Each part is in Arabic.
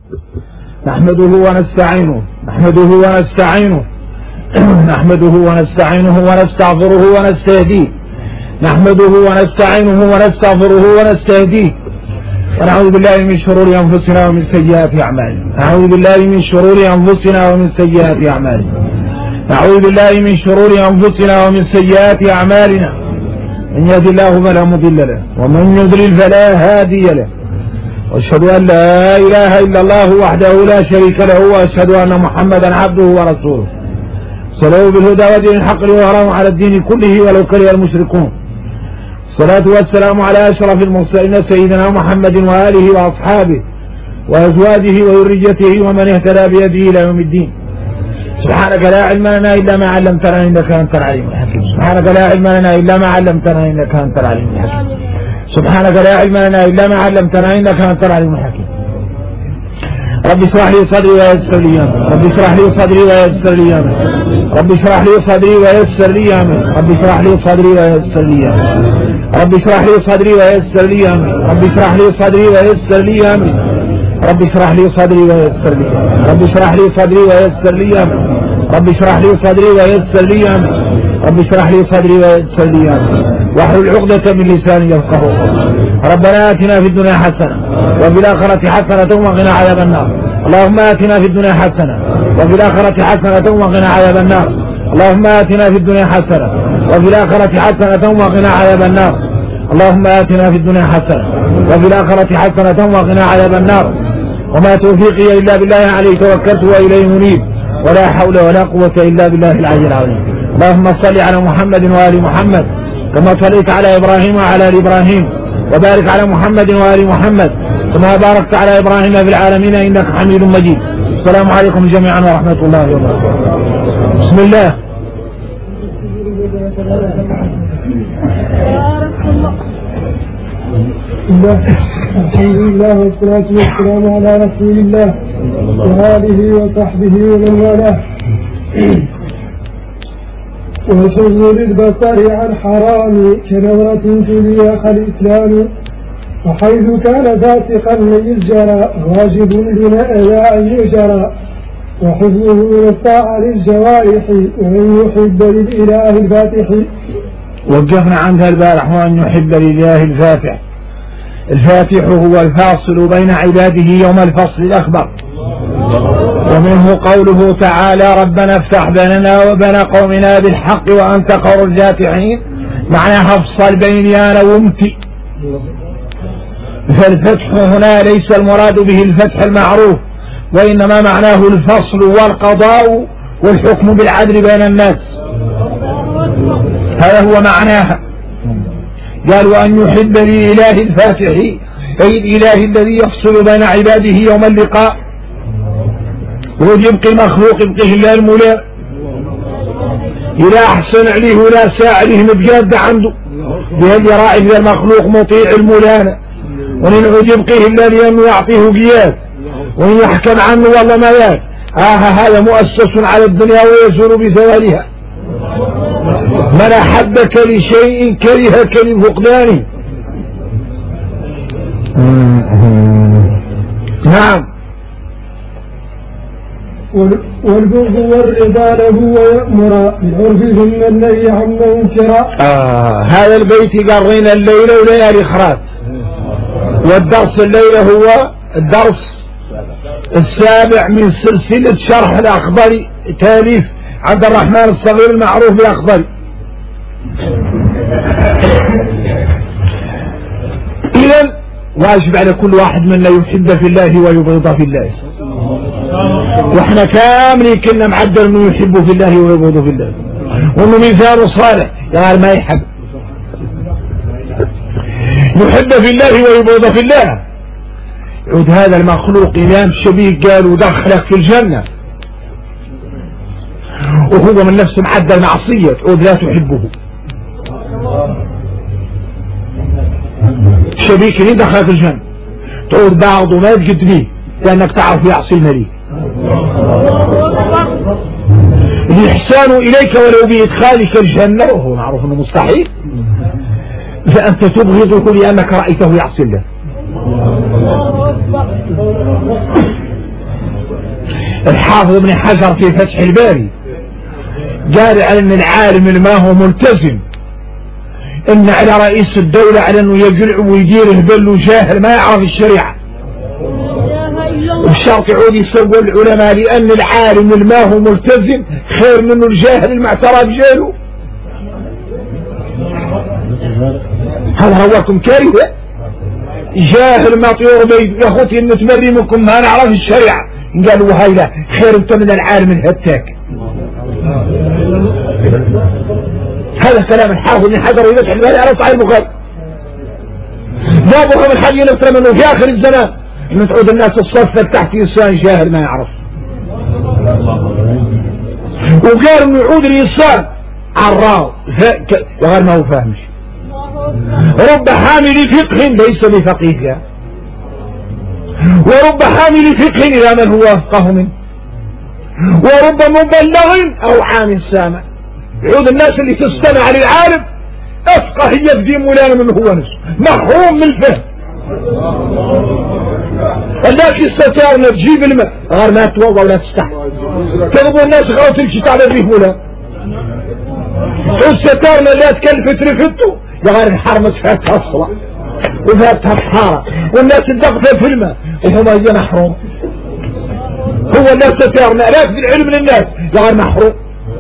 نحمده ونستعينه نحمده ونستعينه ونستغفره ونستهديه نحمده ونستعينه ونستغفره ونستهديه ونعوذ بالله من شرور أنفسنا ومن سيئات أعمالنا نعوذ بالله من شرور أنفسنا ومن سيئات أعمالنا نعوذ بالله من شرور أنفسنا ومن سيئات أعمالنا من يهد الله فلا مضل له ومن يضلل فلا هادي له وأشهد أن لا إله إلا الله وحده لا شريك له وأشهد أن محمدا عبده ورسوله صلوا بالهدى ودين الحق ليظهره على الدين كله ولو كره المشركون. الصلاة والسلام على أشرف المرسلين سيدنا محمد وآله وأصحابه وأزواجه وذريته ومن اهتدى بيده إلى يوم الدين. سبحانك لا علم لنا إلا ما علمتنا إنك أنت العليم الحكيم. سبحانك لا علم لنا إلا ما علمتنا إنك أنت العليم الحكيم. سبحانك لا علم لنا إلا ما علمتنا إنك أنت العليم الحكيم. رب اشرح لي صدري ويسر لي أمري. رب اشرح لي صدري ويسر لي أمري. رب اشرح لي صدري ويسر لي أمري. رب اشرح لي صدري ويسر لي أمري. رب اشرح لي صدري ويسر لي أمري. رب اشرح لي صدري ويسر لي أمري. رب اشرح لي صدري ويسر لي أمري. رب اشرح لي صدري ويسر لي أمري. رب اشرح لي صدري ويسر لي أمري. رب اشرح لي صدري ويسر لي أمري. واحلل عقدة من لساني يفقهوا قولي. ربنا آتنا في الدنيا حسنة وفي الآخرة حسنة وقنا عذاب النار. اللهم آتنا في الدنيا حسنة وفي الآخرة حسنة وقنا عذاب النار. اللهم آتنا في الدنيا حسنة وفي الآخرة حسنة وقنا عذاب النار. اللهم آتنا في الدنيا حسنة وفي الآخرة حسنة وقنا عذاب النار. وما توفيقي إلا بالله عليه توكلت وإليه منيب ولا حول ولا قوة إلا بالله العلي العظيم. اللهم صل على محمد وآل محمد كما صليت على إبراهيم وعلى آل إبراهيم وبارك على محمد وآل محمد كما باركت على إبراهيم في العالمين إنك حميد مجيد. السلام عليكم جميعا ورحمة الله وبركاته. بسم الله. الحمد لله والصلاة والسلام على رسول الله وآله وصحبه ومن والاه. وشغل البصر عن حرام كنظرة في لياق الإسلام وحيث كان فاسقا ليسجر واجب بناء لا أن يجرى وحفظه يسعى للجوارح ومن يحب للإله الفاتح. وقفنا عندها البارح وأن يحب لله الفاتح. الفاتح هو الفاصل بين عباده يوم الفصل الأكبر. ومنه قوله تعالى ربنا افتح بيننا وبين قومنا بالحق وأنت خير الفاتحين معناها افصل بيني أنا وامتي. فالفتح هنا ليس المراد به الفتح المعروف وإنما معناه الفصل والقضاء والحكم بالعدل بين الناس. هذا هو معناها. قال وأن يحب لإله الفاتح أي الإله الذي يفصل بين عباده يوم اللقاء ويبقي المخلوق يبقيه الله المولى إذا أحسن عليه ولا ساء عليه مبجاد عنده بهذه رائع المخلوق مطيع المولانا وإن يبقيه الله لأنه يعطيه قياس وإن يحكم عنه والله ما يات هذا مؤسس على الدنيا ويزول بزوالها. من أحبك لشيء كرهك لفقدانه. نعم. والبغض والرضا له ويأمر بالعرف ثم النهي عن منكرا. هذا البيت قرينا الليلة وليالي خرات. والدرس الليلة هو الدرس السابع من سلسلة شرح الأخضري تاليف عبد الرحمن الصغير المعروف بالأخضري. إذن واجب على كل واحد منا يحب في الله ويبغض في الله. واحنا كاملين كنا معدل انه يحب في الله ويبغض في الله وانه مثال صالح قال ما يحب يحب في الله ويبغض في الله. يعود هذا المخلوق إمام شبيه قال ودخلك في الجنة وهو من نفسه معدل معصية تعود لا تحبه. شبيك اللي دخلك الجنة تعود بعضه ما تجد فيه لأنك تعرف يعصي المليك. الإحسان إليك ولو بإدخالك الجنة وهو معروف أنه مستحيل فأنت تبغضه لأنك رأيته يعصي الله. الحافظ ابن حجر في فتح الباري قال على ان العالم اللي ما هو ملتزم ان على رئيس الدولة على انه يقلع ويدير هبل وجاهل ما يعرف الشريعة، وبشرط يعود يسوى العلماء لان العالم اللي ما هو ملتزم خير منه الجاهل المعترف بجهله. هذا رواكم كارثة، جاهل ما طيور بيت يا اخوتي ان تمري منكم ما نعرف الشريعة، قالوا هاي لا خير انت من العالم الهتاك. هذا كلام الحافظ بن حجر يفتح الباري على صحيح البخاري. جابوها من حاجة نفسها منه في اخر الزمان انه تعود الناس الصف تحت انسان جاهل ما يعرف، وقال انه يعود الانسان عراض وغير ما هو فاهمش. رب حامل فقه ليس بفقيه، ورب حامل فقه الى من هو افقه منه، ورب مبلغ او عام سامع. يعود الناس اللي تستمع للعالم افقه يفدي مولانا من هو نفسه محروم من الفهم. لكن ستارنا تجيب الماء غير ما تتوضا ولا تستحي، كذبوا الناس غير تمشي على فيه مولانا. ستارنا لا تكلفت رفته غير حرمت فاتها الصلاة وفاتها الطهارة، والناس تدقفها في الماء وهم هي محروم. هو الناس ستارنا لا تدي العلم للناس غير محروم.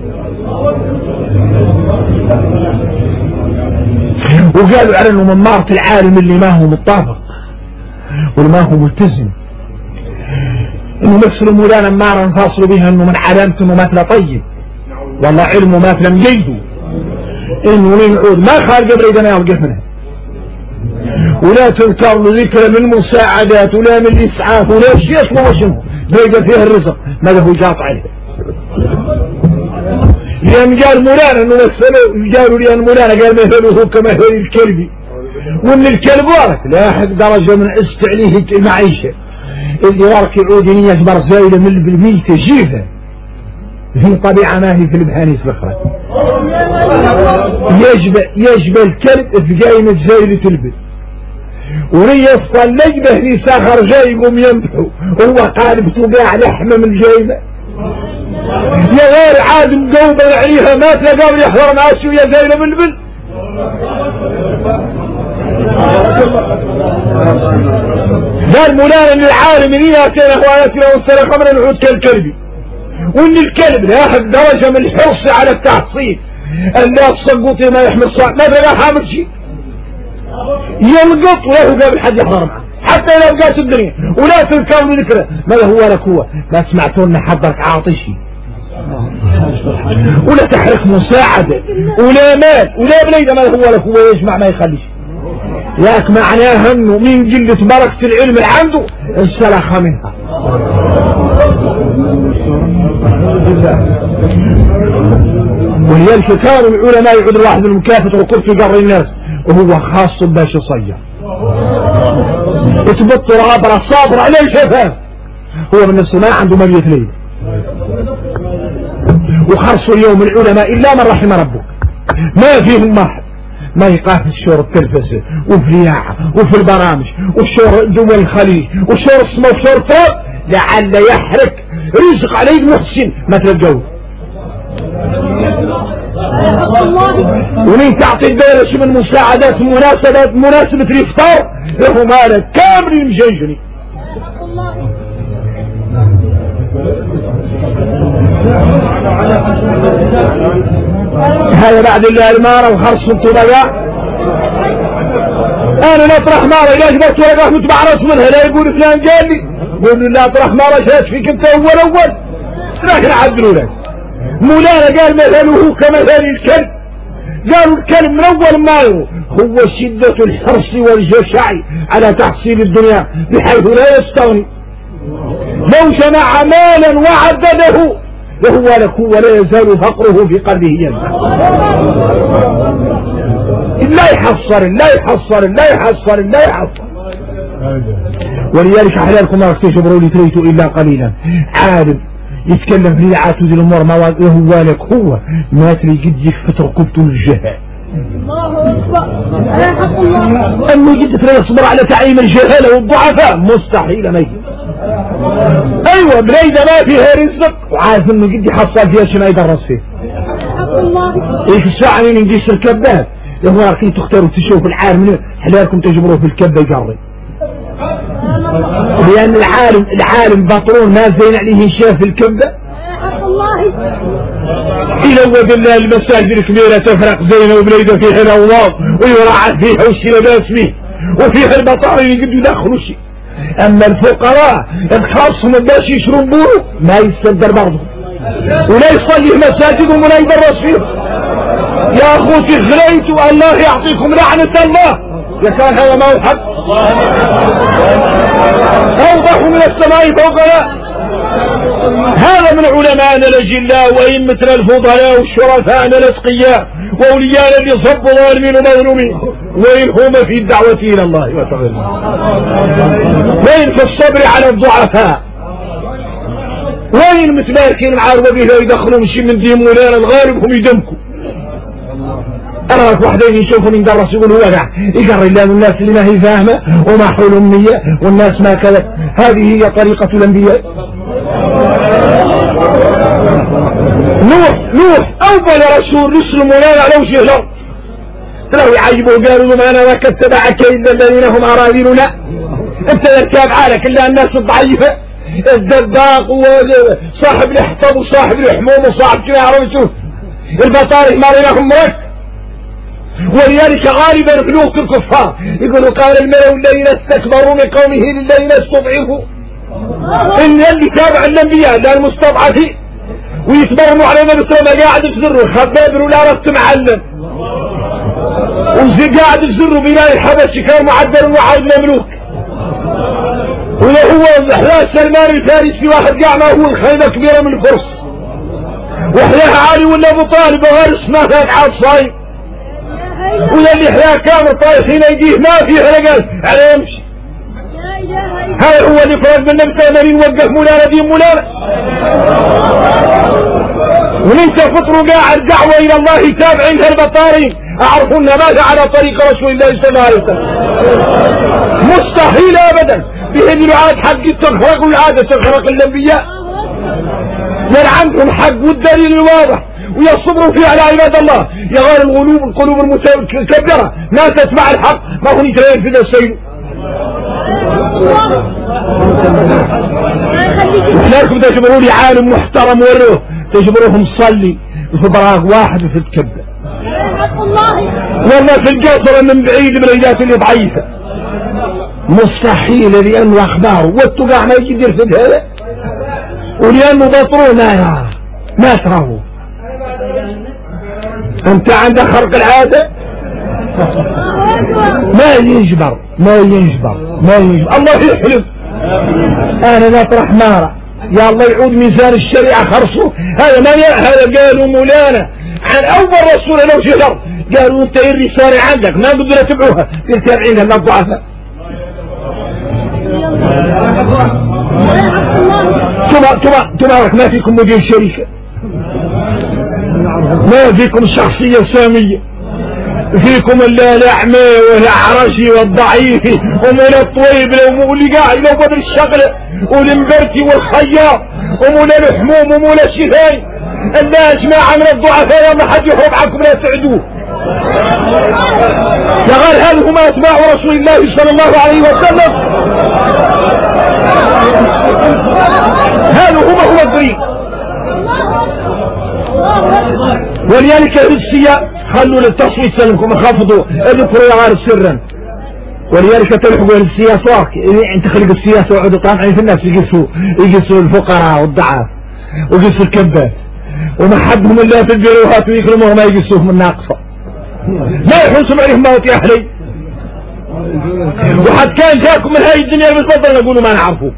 وقالوا على انه من مارة العالم اللي ما هو متطابق واللي ما هو ملتزم انه مثل مولانا مارة نفاصل بها انه من علامته انه مثل طيب والله علمه مثل مجيده، انه ينعود ما خارج بريدنا يوقف منها، ولا تذكر له ذكر من المساعدات ولا من الاسعاف ولا شيء اسمه وشمه بريد فيه الرزق ماذا هو جاط عليه. لأن قال مولانا انه مثله، قالوا لأن مولانا قال مثله كما هو الكلبي، وان الكلب وارك لا أحد درجة من استعليه المعيشة اللي وارك يعود يجبر زايدة من بالميتة جيفة في طبيعة ما هي في البهانيس بخرة يجبى الكلب في قايمة زايدة البل وريفطل لجبه لي ساخر جاي يقوم يمحو هو قالب توقع لحمة من الجايبة يا غير عاد مقوبة عليها ما تلقى يحضر ناسي ويا زايدة بالبل. قال مولانا ان العالم اللي ياتينا اخواناتنا والسلام قبل العود كالكلبي، وان الكلب لا ياخذ درجه من الحرص على التحصيل الناس صقوطي ما يحمل صاع ما تلقى حامل شيء يلقط ولا هو قابل حد يحضر معه حتى لو قات الدنيا ولا تذكر من ذكره ماذا هو لك هو ما سمعتونا حضرك عاطشي ولا تحرك مساعدة ولا مال ولا بليدة ما هو لك هو يجمع ما يخليش ياك معناها انه من قلة بركة العلم اللي عنده انسلخ منها. ولذلك كانوا العلماء يعود الواحد المكافة وكل في قبر الناس وهو خاص باش يصير يتبط رابر الصابر عليه شفاه هو من السماء عنده مرية ليل وخرصوا اليوم العلماء إلا من رحم ربك ما فيهم واحد ما يقاف الشور التلفزة وفي الياعة وفي البرامج وشور دول الخليج وشور اسمه وشور طاب لعل يحرك رزق عليه محسن ما تلقوه ومن تعطي الدولة شو من مساعدات مناسبة الإفطار له مالك كامل المجيجني. هذا بعد الله المارة وخرص الطبقاء انا نطرح مارة اذا جبت ورقة متبعرس منها لا يقول فلان قال لي قول لا اطرح مارة شاش فيك انت اول لكن عدلوا لك. مولانا قال مثله كمثل الكلب، قالوا الكلب من اول ما هو شدة الحرص والجشع على تحصيل الدنيا بحيث لا يستغني لو جمع مالا وعدده وهو لك ولا يزال فقره في قلبه ينفع لا يحصر لا يحصر لا يحصر لا يحصر. ولذلك احلالكم ما اكتشبروا لي تريتوا الا قليلا عالم يتكلم في عاتو ذي الامور ما هو لك هو ما تري قد يكفت ركبته الجهل انه قد تري يصبر على تعيين الجهاله والضعفاء مستحيل ما يجي ايوه بليده ما فيها رزق وعارف انه قد يحصل فيها شنو يدرس فيه. ايه في الساعه اللي نجيش الكبات يا هو راكين تختاروا تشوفوا العالم حلالكم تجبروه في الكبه يقري. لان العالم بطرون ما زين عليه شاف في الكبه. إلى ودنا المساجد الكبيرة تفرق زينة وبليدة فيها الأوضاع ويراعى فيها والشلبات فيه وفيها البطارين يقدروا يدخلوا شيء. أما الفقراء الخاصهم باش يشربوا بوه ما يصدر برضه ولا يصلي مساجدهم ولا يدرس فيه. يا أخوتي غليتوا الله يعطيكم لعنة الله. يا كان هذا ما هو حق أوضح من السماء فوقنا. هذا من علماءنا الأجلاء وأئمتنا الفضلاء والشرفاءنا الأتقياء وأولياءنا اللي صبوا ظالمين ومظلومين. وين هم في الدعوة إلى الله وين في الصبر على الضعفاء؟ وين متباركين مع الربيع يدخلوا مشي من دين مولانا الغالب هم يدمكوا. أراك وحدين يشوفوا من درس يقول هو يقرر الله الناس اللي ما هي فاهمة وما حول أمية والناس ما كذا. هذه هي طريقة الأنبياء. نوح أول رسول رسل مولانا على وجه الأرض تلاقوا يعجبوا قالوا ما أنا ما كتبعك إلا الذين هم أراذلنا. أنت يركب عالك إلا الناس الضعيفة الدباق وصاحب الحطب وصاحب الحموم وصاحب كما عرفتوا البطارق ما لهم مرك. ولذلك غالبا ملوك الكفار يقولوا قال الملأ الذين استكبروا من قومه للذين استضعفوا إن اللي تابع الأنبياء لا المستضعفين ويتبرموا علينا بسرعة قاعد في زره خبابر ولا رفت معلم قاعد في زره بناء الحبشي كان معدل وعاد مملوك. ولا هو احلاه سلمان الفارسي واحد قاع ما هو الخيمة كبيرة من الفرس واحلاه علي ولا ابو طالب وغير اسمه ذاك عاد صايم ولا اللي احلاه كامل طايحين يديه ما فيه رجال على يمشي. هذا هو اللي فرض بالنبي 80 وقف مولانا دين مولانا. وانت فطروا قاعد دعوة الى الله تابعين هالبطارين اعرفوا انها ماذا على طريق رسول الله صلى الله عليه وسلم. مستحيل ابدا بهذه العاد حق تخرق والعادة تخرق الانبياء. بل عندهم حق والدليل الواضح ويصبروا فيه على عباد الله. يا غير القلوب المتكبرة ما تسمع الحق ما هو يتغير في ذا السيد. لكم تجبروا لي عالم محترم وروه تجبروهم تصلي في براق واحد وفي الكبة والله في القصر من بعيد من الأيات اللي ضعيفة. مستحيل لأنه أخباره والتقع ما يجي يدير في هذا ولأنه بطروه ما تراه. أنت عندك خرق العادة ما ينجبر الله يحلف. أنا نطرح نارا يا الله يعود ميزان الشريعة خرصه. هذا قالوا مولانا عن أول رسول لو شهر قالوا أنت إيه الرسالة عندك ما بدنا نتبعوها تابعينها من الضعفاء. تبارك ما فيكم مدير شركة ما فيكم شخصية سامية فيكم الأعمى والأعرجي والضعيف ومولا الطويب واللي قاعد لو بدر الشغلة والمبرتي والخياط ومولا الحموم ومولا الشفاي. الناس جماعة من الضعفاء ما حد يهرب عنكم لا تعدوه. يا غير هذا هم أتباع رسول الله صلى الله عليه وسلم. هذا هم الطريق. ولذلك السياء خلوا للتصويت سلمكم خفضوا اذكروا يا غير سرا. ولذلك تلحقوا السياسة انت خلق السياسة وعدوا طامعين في الناس يقيسوا الفقراء والضعاف ويقيسوا الكبات وما حدهم الا في البيروهات ويكرموهم ما يقيسوهم الناقصة لا يحوسوا عليهم موت يا اهلي. وحد كان جاكم من هاي الدنيا المتفضل نقولوا ما نعرفه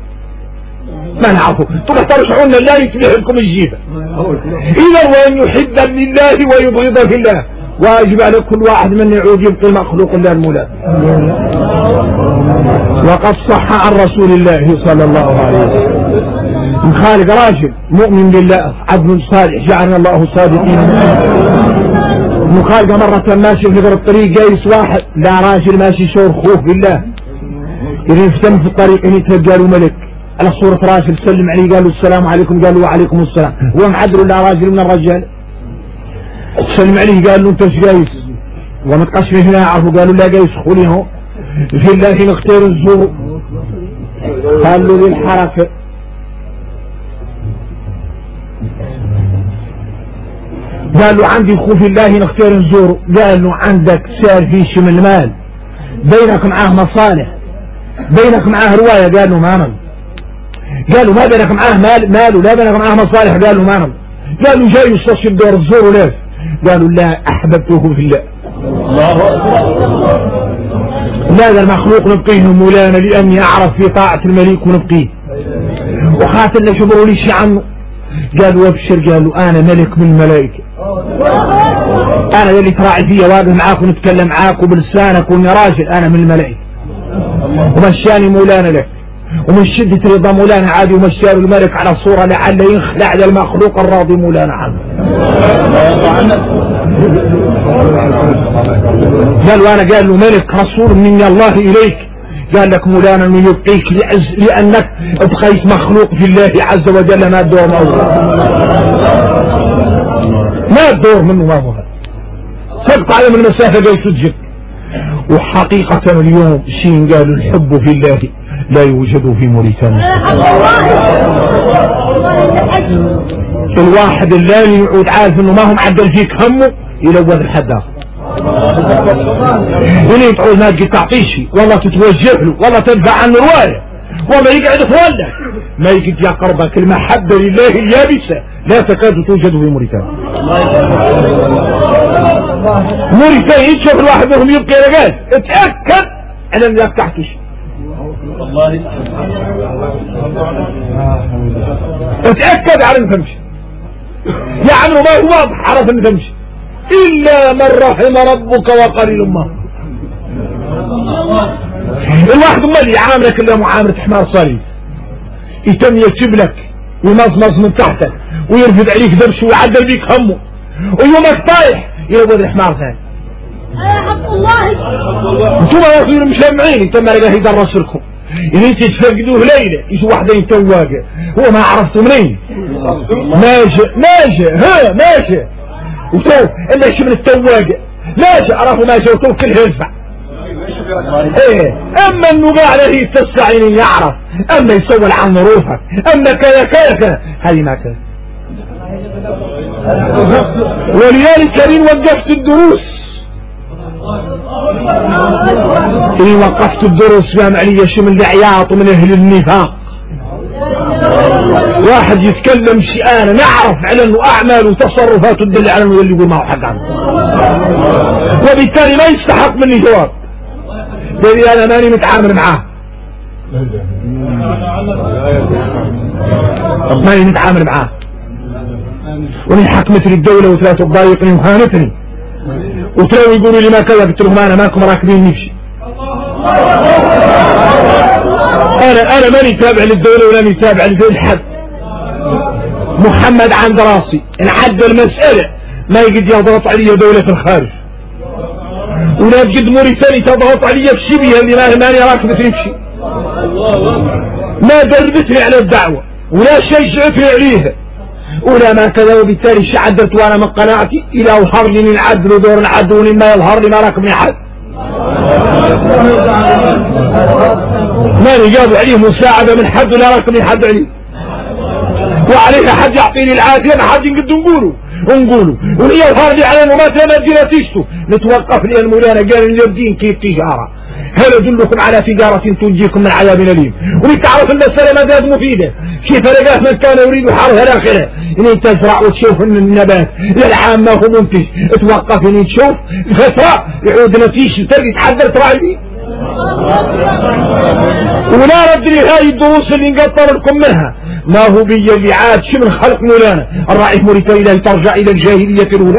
طبعا ترشحون لا يتبه لكم الجيبة. إذا وأن يحب لله ويبغض في الله واجب على كل واحد من يعود يبقي مخلوق الله المولى. وقد صح عن رسول الله صلى الله عليه وسلم خالق راجل مؤمن بالله عبد صالح جعلنا الله صادقين. خالق مرة ماشي في الطريق جايس واحد لا راجل ماشي شور خوف بالله إذا افتن في الطريق إن يتلقى له ملك على صورة راجل سلم عليه قال له السلام عليكم، قال له وعليكم السلام، هو معدل لا راجل من الرجال. سلم عليه قال له انت ايش جايز؟ وما تقاش فيه هنا يعرفوا، قالوا لا جايز خولي هو في الله نختار الزور. قال له للحركة قال له عندي خوف الله نختار نزوره. قال له عندك سال فيش من المال، بينك معاه مصالح، بينك معاه رواية. قال له ما نم. قال له ما بينك معاه مال ولا بينك معاه مصالح؟ قال له ما نم. قال له جاي يستشهد دور الزور ليه؟ قالوا لا أحببته في الله. لا ذا المخلوق نبقيه مولانا لأني أعرف في طاعة المليك ونبقيه وخاف اللي شبروا لي شي عنه. قالوا وابشر، قالوا أنا ملك من الملائكة، أنا اللي تراعي فيا واقف معاك ونتكلم معاك وبلسانك وإني راجل، أنا من الملائكة. ومشاني مولانا لك، ومن شدة رضا مولانا عادي ومشاني الملك على صورة لعل يخلع ذا المخلوق الراضي مولانا عنه. قالوا أنا قال له ملك رسول من الله إليك. قال لك مولانا انه يبقيك لأنك ابقيت مخلوق في الله عز وجل، ما الدور ما الدور منه ما هو تبقى على من المسافة جاي تسجد. وحقيقة اليوم شين قالوا الحب في الله لا يوجد في موريتانيا. الواحد اللي يعود عارف انه ما هم عدل فيك همه يلوذ الحد اخر، وليه تعود ما تجي تعطيشي والله تتوجه له والله تدفع عنه رواية والله يقعد يتولى ما يجد يقربك. المحبة لله اليابسة لا تكاد توجد في موريتانيا. موريتانيا تشوف الواحد منهم يبقى رجال اتأكد على انك تحتش، اتأكد على ان تمشي يا عمرو ما هو واضح عرف ان تمشي إلا من رحم ربك وقليل ما. الواحد ما يعاملك إلا معاملة حمار صليب، يتم يكتب لك ويمصمص من تحتك ويرفد عليك دبش ويعدل بيك همه، ويومك طايح يلوذ الحمار ثاني. انتم يا اخي مشمعين، انت ما لقاه يدرس لكم إذا انت تفقدوه ليلة يجوا واحدين تواقع هو ما عرفته منين ماشي وتوه إلا يشي من التواقع ماشي عرفوا ماشي وتوه كله يدفع. ايه اما النباع الذي يتسعين يعرف، اما يسول عن ظروفك، اما كذا هذه ما كذا. ولذلك إن وقفت الدروس إن وقفت الدروس فهم علي شي من العياط ومن اهل النفاق. واحد يتكلم شيء انا نعرف على انه اعمال وتصرفات تدل على انه اللي يقول ما هو حق عنه، وبالتالي ما يستحق مني جواب لاني انا ماني متعامل معاه، ماني متعامل معاه. وني حكمتني الدولة وثلاثة تضايقني وخانتني وتلاقوا يقولوا لي ما كذا، قلت لهم انا ماكم راكبين نمشي. انا ماني تابع للدولة ولا ماني تابع لذي حد. محمد عند راسي ان عد المسألة ما يقد يضغط علي دولة في الخارج، ولا بجد موريتاني تضغط علي في شبيه اللي ماني راكب نمشي، ما دربتني على الدعوة ولا شجعتني عليها ولا ما كذا. وبالتالي شعدت وانا من قناعتي الى اظهر لي العدل ودور العدل ولما يظهر لي ما راكبني حد. ماني جاب عليه مساعدة من حد ولا راكبني حد عليه، وعليه حد يعطيني العافية ما حد نقد نقوله ولي يظهر لي على انه ما تجي نتيجته نتوقف لي المولانا قال لي الدين كيف تجارة، هل ادلكم على تجارة تنجيكم من عذاب أليم. ولتعرف المسألة ما زاد مفيدة كيف لقاه من كان يريد حرث الآخرة ان تزرع وتشوف ان النبات للعام ما هو منتج، توقف ان تشوف فترة يعود نتيجة ترى يتحدث تراعي ولا رد لي هاي الدروس اللي نقطر لكم منها ما هو بي اللي عاد شو من خلق مولانا الرائح موريتانيا لا ترجع الى الجاهلية الاولى.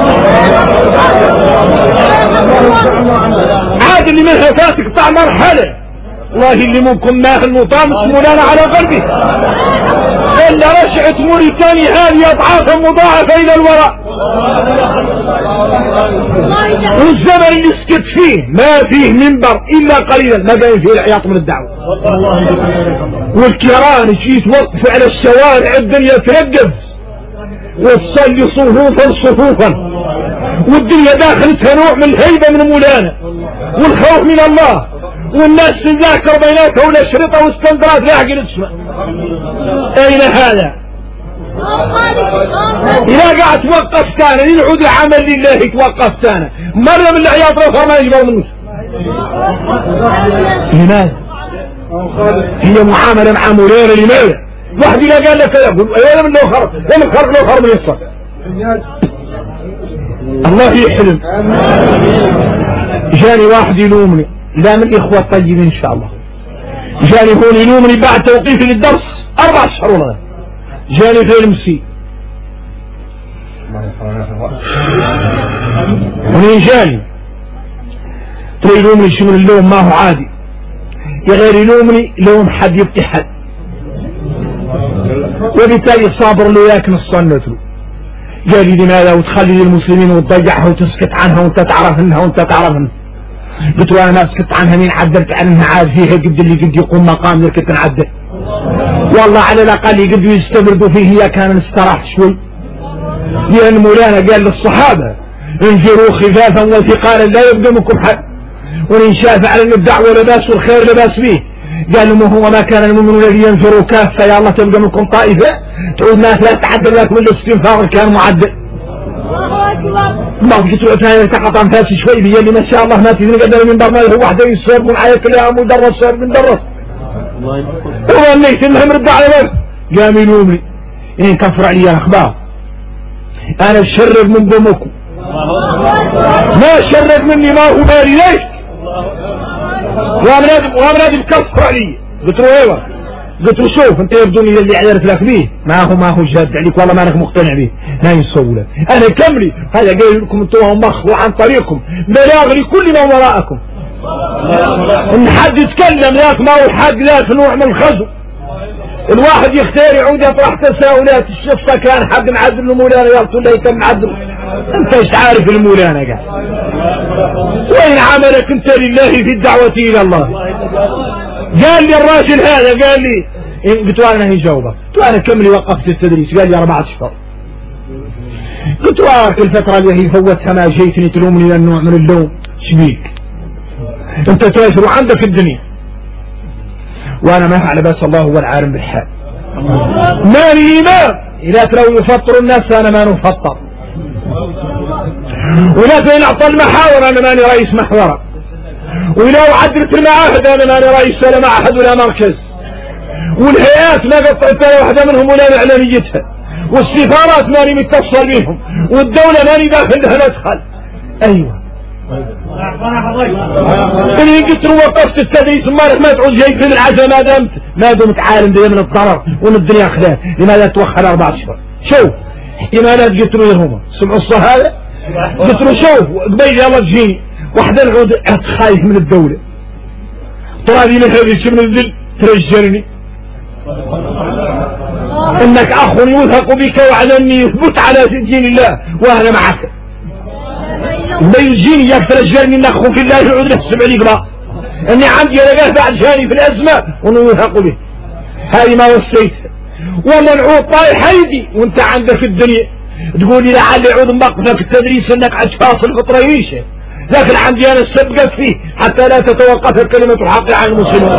عاد اللي منها فاتك طع مرحلة والله اللي ممكن ماخذ مطامس مولانا على قلبه الا رجعت موريتانيا هذه اضعافا مضاعفة الى الوراء. والزمن اللي سكت فيه ما فيه منبر الا قليلا ما باين فيه العياط من الدعوه. والكيران يجي يتوقفوا على الشوارع الدنيا ترقب وتصلي صفوفا والدنيا داخلتها نوع من الهيبه من مولانا والخوف من الله، والناس تذاكر بيناتها والاشرطه واستندرات لا عقل تسمع. اين هذا؟ إذا قاعد توقف تانا ينعود العمل لله توقف تانا مرة من العياط رفع ما يجبر منه. لماذا؟ هي معاملة مع مولانا. لماذا؟ واحد إذا قال لك يقول أيوة من لو خرب ومن خرب لو خرب يصر الله يحلم. جاني واحد يلومني، لا من الإخوة الطيبين إن شاء الله، جاني هون يلومني بعد توقيفي للدرس 4 أشهر والله، جاني في المسي منين جاني يلومني شو من اللوم ما هو عادي، يغير يلومني لوم حد يبكي حد، وبالتالي صابر له لكن الصنت له. قال لي لماذا وتخلي المسلمين وتضيعها وتسكت عنها وانت تعرف انها وانت تعرف انها. قلت له انا ما سكت عنها، مين عدلت عنها عاد فيها قد اللي قد يقوم مقام كنت نعدل، والله على الاقل قد يستمردوا فيه هي كان استراحت شوي، لان مولانا قال للصحابه انفروا خفافا وثقالا لا يقدمكم حد، وان شاف على ان الدعوه لباس والخير لباس به. قال لهم هو ما كان المؤمنون الذين ينفروا كافه يا الله تبقى منكم طائفه تعود ناس لا تعدل لكم الا استنفار كان معدل. ما قلت له ثاني تقطع فاسي شوي بيا اللي ما شاء الله ما تدري قدر من برنامج هو واحد يصير من حياه كلها مدرس صار من درس هو اللي يتمهم رد على وجه قام يلومني إن كفر علي اخبار انا شرب من دمكم ما شرب مني ما هو بالي ليش وامراد بكفر علي. قلت له ايوه، قلت له شوف انت يبدوني اللي اعترف لك به ما هو جاد عليك والله ما انك مقتنع به ما يسوله انا كملي هذا قايل لكم انتم مخ عن طريقكم بلاغ لكل من وراءكم ان حد يتكلم ذاك ما هو حق ذاك نوع من الخزو. الواحد يختار يعود يطرح تساؤلات الشفصة كان حد معدل المولانا يقول له يتم معدل انت ايش عارف المولانا قال وين عملك انت لله في الدعوة الى الله. قال لي الراجل هذا قال لي قلت له انا هيجاوبك، قلت له انا كملي وقفت التدريس قال لي 4 أشهر. قلت له الفترة اللي هي فوتها ما جيتني تلومني لان نوع من اللوم شبيك انت تاجر وعندك الدنيا وانا ما على بس الله هو العالم بالحال ما لي إمام إذا لو يفطر الناس أنا ما نفطر ولا نعطى المحاور أنا ماني رئيس محورة ولو عدلت المعاهد أنا ماني رئيس ولا معهد ولا مركز والهيئات ما قطعت ولا واحدة منهم ولا إعلانيتها والسفارات ماني متصل بهم والدولة ماني داخل لها ندخل. أيوة إني قلت له وقفت التدريس ما تعود جاي في العزة ما دمت عالم بي من الضرر ومن الدنيا خلال لماذا توخل 4 أشهر. شوف احتمالات قلت له هما سمعوا الصهالة قلت له شوف قبيل يلا تجيني واحدة نعود خايف من الدولة ترى لي مثل من الذل ترجلني انك اخ يوثق بك وعلى اني يثبت على دين الله وانا معك ما يجيني ياك ترجعني ان اخو في الله يعود يحسب عليك بقى اني عندي لقاه بعد جاني في الازمه وانه يوثق به. هذه ما وصيت والله نعود طايح ايدي وانت عندك الدنيا تقول لي لعل يعود موقفك التدريس انك عاد فاصل فطره يعيشه لكن عندي انا سبقت فيه حتى لا تتوقف كلمه الحق عن المسلمين.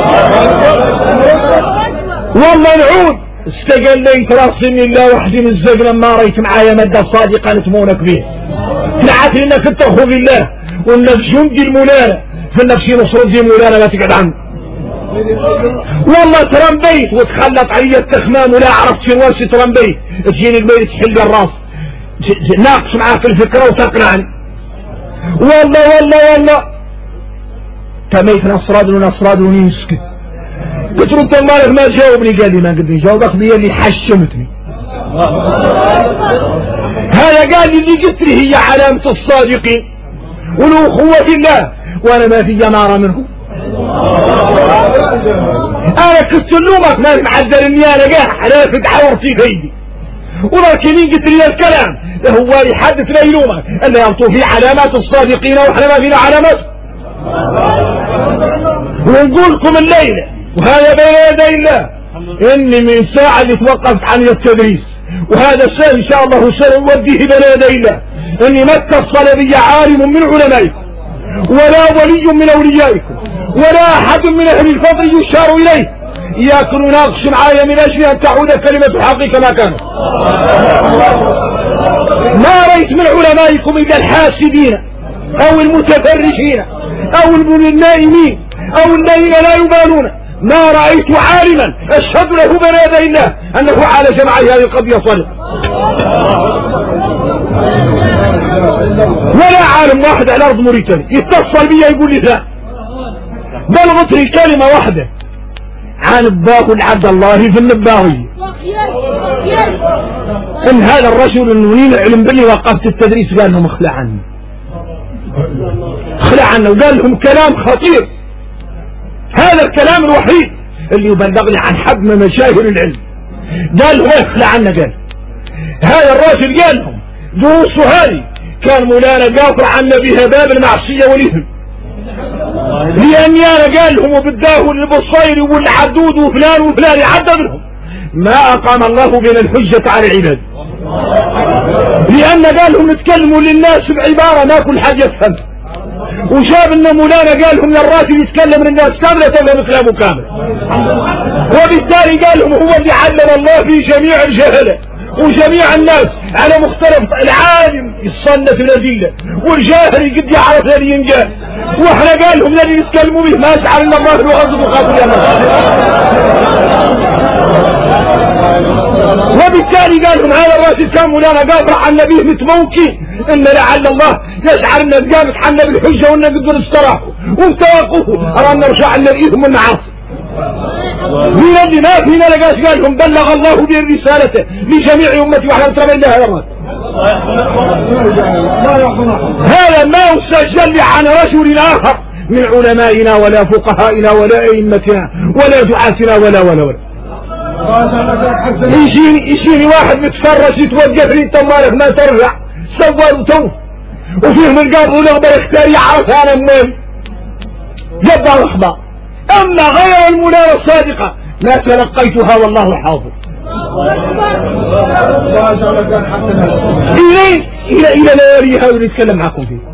والله نعود استقليت راسي من الله وحدي من الزق لما رأيت معايا مدى صادقة نتمونك به تلعت انك انت اخو بالله وانك جندي المولانا فانك شي نصر دي مولانا لا تقعد عنه. والله ترمبيت وتخلط علي التخمام ولا عرفت في ورشة ترمبيت تجيني البيت تحل الراس ناقش معاك الفكرة وتقنعني والله تميت نصراد ونسكت. قلت له انت مالك ما تجاوبني قال لي ما قدري جاوبك بي اللي حشمتني. هذا قال لي اللي قلت لي هي علامة الصادقين والأخوة في الله وانا ما في جمارة منهم. انا كنت لومك ما معدل اني انا قاح حلافة حورتي في ايدي ولكن قلت لي الكلام هو يحدث لا يلومه أن يبطو في علامات الصادقين وإحنا ما فينا علامات. ونقول لكم الليلة وهذا بين يدي الله إني من ساعة اللي توقفت عن التدريس، وهذا الشيء إن شاء الله سنوديه بين يدي الله، إني ما اتصل بي عالم من علمائكم ولا ولي من أوليائكم ولا أحد من أهل الفضل يشار إليه إياكم ناقش معايا من أجل أن تعود كلمة الحق كما كانت. ما رأيت من علمائكم إلا الحاسدين أو المتفرشين أو النائمين أو الذين لا يبالون. ما رأيت عالما أشهد له بين يدي الله أنه عالج معي هذه القضية صادق، ولا عالم واحد على أرض موريتانيا يتصل بي يقول لي لا، بل غطري كلمة واحدة عن الباق العبد الله في النباغي ان هذا الرجل المنين علم بني وقفت التدريس قال لهم اخلع عني وقال لهم كلام خطير. هذا الكلام الوحيد اللي يبلغني عن حجم مشاهير العلم. قال لهم اخلع عنا. قال هذا الرجل قال لهم دروسه هذه كان مولانا قاطع عنا بها باب المعصية والإثم، لأني أنا قال لهم وبالداه والبصيري والعدود وفلان يعدد لهم ما أقام الله بين الحجة على العباد، لأن قال لهم نتكلموا للناس بعبارة ما كل حاجة يفهم، وشاب إن مولانا قال لهم الراجل يتكلم للناس كاملة تفهم كلامه كامل، وبالتالي قال لهم هو اللي علم الله في جميع الجهلة وجميع الناس على مختلف. العالم يصنف الأدلة والجاهل قد يعرف الذي ينجاه، واحنا قال لهم الذي يتكلموا به ما سعلنا الله الوغض وخاطر يا الله. وبالتالي قال لهم هذا الرجل كان مولانا قاطع عن نبيه متموكي ان لعل الله يشعر ان قامت حنا بالحجه وان نقدر نستراحوا وانتوقفوا ارى ان نرجع لنا الاثم والمعاصي. من اللي ما فينا لقاش قال لهم بلغ الله به رسالته لجميع امتي واحنا نتربى الا هذا الرجل. هذا ما استجل عن رجل اخر من علمائنا ولا فقهائنا ولا ائمتنا ولا دعاتنا ولا يجيني واحد متفرج يتوقف لي انت مالك ما ترجع سوى وتوه وفيه من قبل ولغبه يختار يعرف انا منين جبر الاخبار. اما غير المنار الصادقه ما تلقيتها والله حاضر. الى لياليها ونتكلم معكم فيه.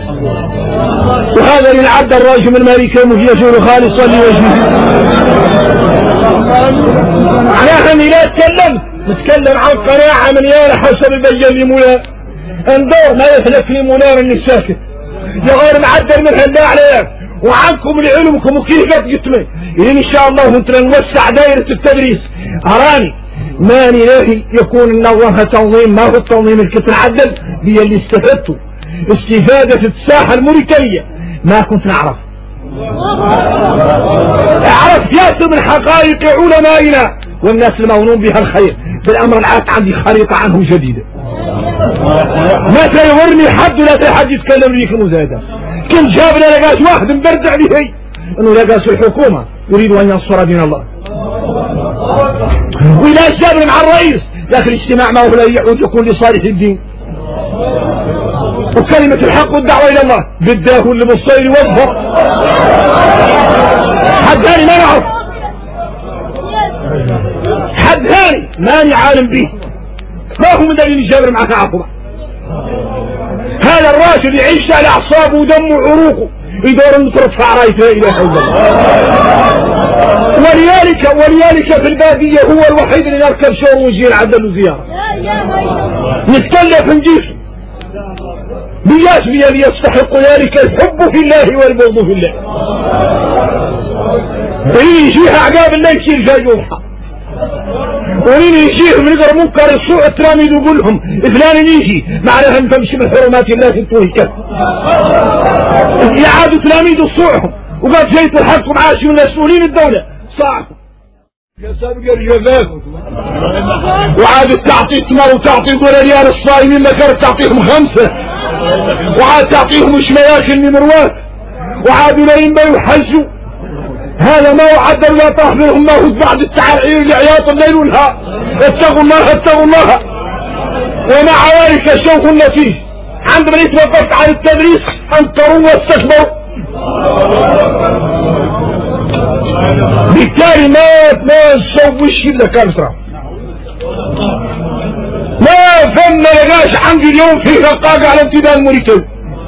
وهذا للعبد الراجم المالك المهيج خالصا لوجهه. معناها اني لا نتكلم عن قناعه من يانا حسب بين لي منار اندور ما يهلك لي منار اني ساكت لغير معدل من هلا عليك وعنكم لعلمكم وكيف قد قلت ان شاء الله انت نوسع دائره التدريس. اراني ماني لاهي يكون النظام تنظيم ما هو التنظيم اللي كنت نعدل هي اللي استفدته استفاده الساحه الموريتانيه ما كنت نعرف. عرفت ياسر من حقائق علمائنا والناس المظنون بها الخير. بالامر العام عندي خريطه عنهم جديده ما سيغرني حد ولا في حد يتكلم لي كمزايده. كنت جابنا لقاش واحد مبردع به انه لقاش الحكومه يريد ان ينصر دين الله ولا جابنا مع الرئيس لكن الاجتماع معه لا يعود يكون لصالح الدين وكلمة الحق والدعوة الى الله بالداه اللي بالصير يوظف حد هاني ما نعرف حد هاني ماني عالم به ما هو من اللي جابر معك عقبه. هذا الراجل يعيش على اعصابه ودمه وعروقه يدور النصرة في عرايته لا اله الا الله. ولذلك في البادية هو الوحيد اللي يركب شور ويجي يعدل له زيارة نتكلف نجيش بياس بيا ليستحق ذلك الحب في الله والبغض في الله. يجيها عقاب الله يصير جاي يوحى ومين يجيهم يقرأ منكر السوء التراميد ويقول لهم فلان يجي معناها ان تمشي من حرمات الله تنتهك يعادوا تلاميذ صوعهم وقال جيت الحق معاشي من مسؤولين الدولة صعب يا سابق الجزاز وعاد تعطي ثمر وتعطي ريال الصائمين ذكرت تعطيهم 5 وعاد تعطيهم مش من مروات وعادوا لا ينبغي يحجوا. هذا ما وعد الله طاح منهم ما هو بعد التعرير لعياط الليل والنهار. اتقوا الله ومع ذلك شوق النتيجة عندما يتوقفت عن التدريس انكروا واستكبروا. بالتالي ما نسويش الا كسرة. ما ثم لقاش عندي اليوم في رقاقة على امتداد موريتانيا.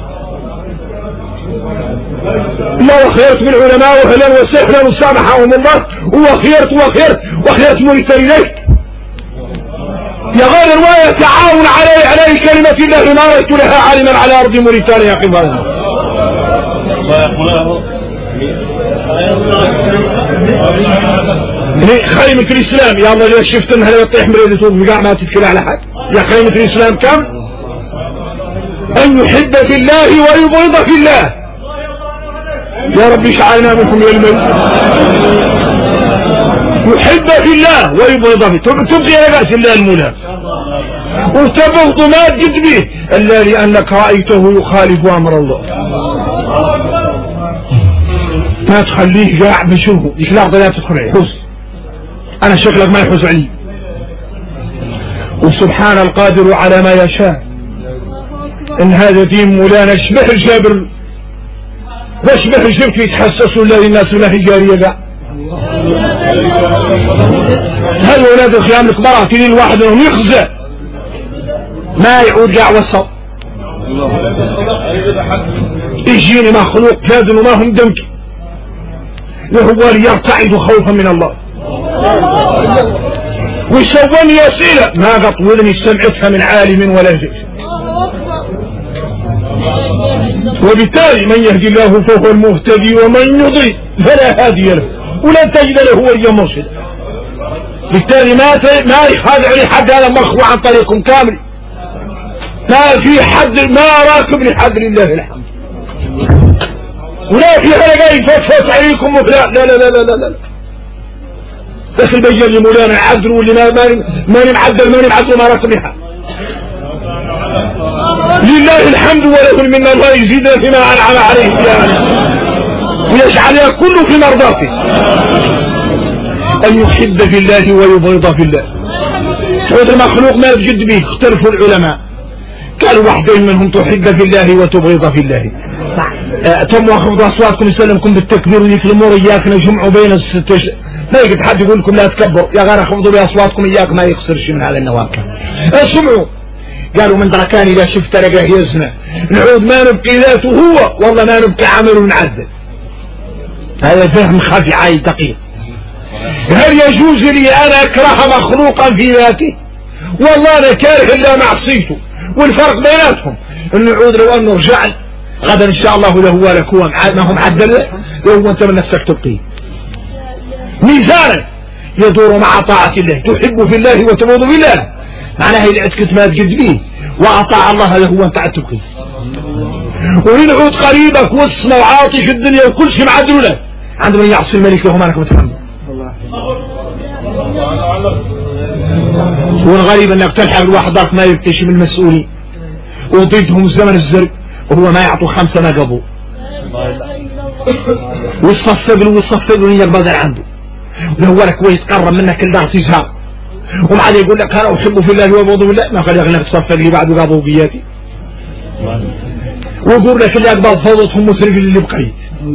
الله وخيرت من العلماء وهلا وسهلا وسامحهم الله وخيرت موريتانيا ليك يا غير رواية تعاون علي كلمة الله ما رأيت لها عالما على أرض موريتانيا يا أخي خيمة الإسلام يا الله ليش شفت انها يطيح مريض يطوف بقاع ما تتكلم على حد. يا خيمة الإسلام كم أن يحب في الله ويبغض في الله. يا رب اشعلنا منكم يا الملك. يحب في الله ويبغض في تبقي يا بأس الله المولى وتبغض ما تجد به إلا لأنك رأيته يخالف أمر الله. ما تخليه قاعد بشوفه ديك لحظة لا تدخل عليه حس أنا شكلك ما يحوز علي. وسبحان القادر على ما يشاء. إن هذا دين مولانا شبه الجبر وشبه الجبر يتحسسوا الله للناس ما هي جارية قاع. هذا ولاد الخيام الكبار تنين واحد منهم يخزى ما يعود قاع وسط. يجيني مخلوق فاذن وما هم دمك وهو يرتعد خوفا من الله ويسواني أسئلة ما قطولني سمعتها من عالم ولا شيء. وبالتالي من يهدي الله فهو المهتدي ومن يضل فلا هادي له ولا تجد له وليا مرشدا. بالتالي ما يخادع لي حد هذا مخوى عن طريقكم كامل. ما في حد ما راكب لحد لله الحمد ولا في حلقة يفتفت عليكم وفلا لا لا لا لا لا لا دخل بيجي اللي مولانا عدل واللي ما نمعدل ما رسمها. لله الحمد وله المنة الله يزيدنا فيما أنعم عليه ويجعلها كله في مرضاته. أن يحب في الله ويبغض في الله. هذا المخلوق ما يجد به اختلفوا العلماء قالوا واحدين منهم تحب في الله وتبغض في الله. تم واخفضوا أصواتكم يسلمكم بالتكبير وذيك الأمور إياك نجمعوا بين الست. ما يقد حد يقول لكم لا تكبر يا غير اخفضوا بأصواتكم إياك ما يخسرش من هذا النواكب. اسمعوا قالوا من دركان إذا شفت لقاه يزنى نعود ما نبقي ذاته هو والله ما نبقي عمله نعدل. هذا فهم خفي دقيق. هل يجوز لي أنا أكره مخلوقا في ذاته والله أنا كاره إلا معصيته والفرق بيناتهم أن نعود لو أنه رجع غدا إن شاء الله له ولك هو ما هم عدل له وأنت من نفسك تبقيه. ميزانا يدور مع طاعة الله تحب في الله وتبغض في الله معناها إذا أسكت ما تجد به وأطاع الله له وأنت تبقيه. ونعود قريبك واسمه وعاطي في الدنيا وكل شيء معدل له عندما يعصي الملك له مالك متحمل. والغريب انك تلحق الواحد ما يبتش من المسؤولين وضدهم الزمن الزرق وهو ما يعطوا 5 ما قبوا ويصفق له يقبض عنده وهو لك كويس قرب منك الدار تزهق ومع ذلك يقول لك انا احب في الله وابغض بالله ما قال يغلق تصفق لي بعد قابوا بياتي ويقول لك اللي يقبض فوضتهم مسرق اللي بقي.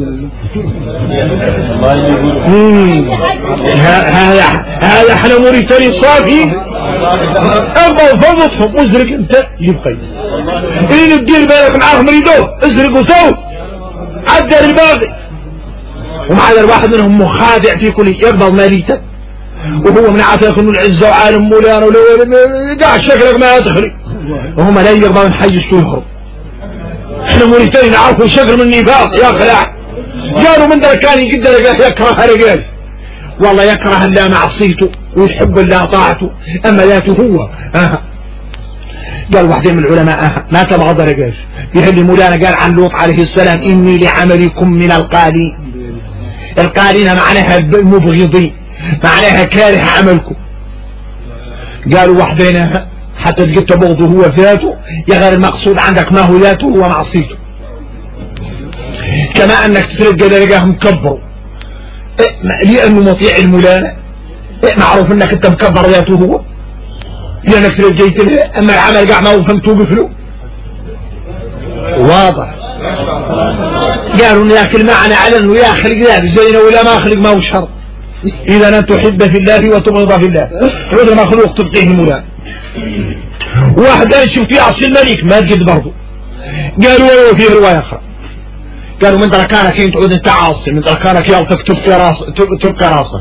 هذا احنا موريتاني صافي اقبض فوضتهم وازرق انت يبقي اللي تدير بالك معاهم ريدوه ازرق وسوي عدل الباقي. ومع ذلك الواحد منهم مخادع في كل يقبض ماليته وهو من عافاك انه العزة وعالم مولانا قاع شكلك ما يدخلي وهم لا يقبض حي شو يخرج. احنا موريتاني نعرفوا شكل من النفاق يا خلاع. قالوا من دركاني قد يكره رجال والله يكره الله معصيته ويحب الله طاعته اما ذاته هو قال واحدين من العلماء ما تبغض رجال يهلي مولانا قال عن لوط عليه السلام اني لعملكم من القالين. القالين معناها المبغضين معناها كاره عملكم. قالوا واحدين حتى تجد بغضه هو ذاته يا غير المقصود عندك ما هو ذاته هو معصيته. كما انك تسرق لقاه مكبر لانه مطيع المولانا معروف انك انت مكبر ذاته هو لانك رجيت له. اما العمل قاع ما فهمتوه بفلو واضح. قالوا لكن المعنى على انه يا خلق ذلك زينا ولا ما خلق ما هو شر. اذا ان تحب في الله وتبغض في الله عذر مخلوق تبقيه مولا. واحد قال شوف يعصي الملك ما تجد برضه. قالوا وفيه روايه اخرى قالوا من تركانك انت تعود انت عاصي من تركانك يلطك تبقى راسك.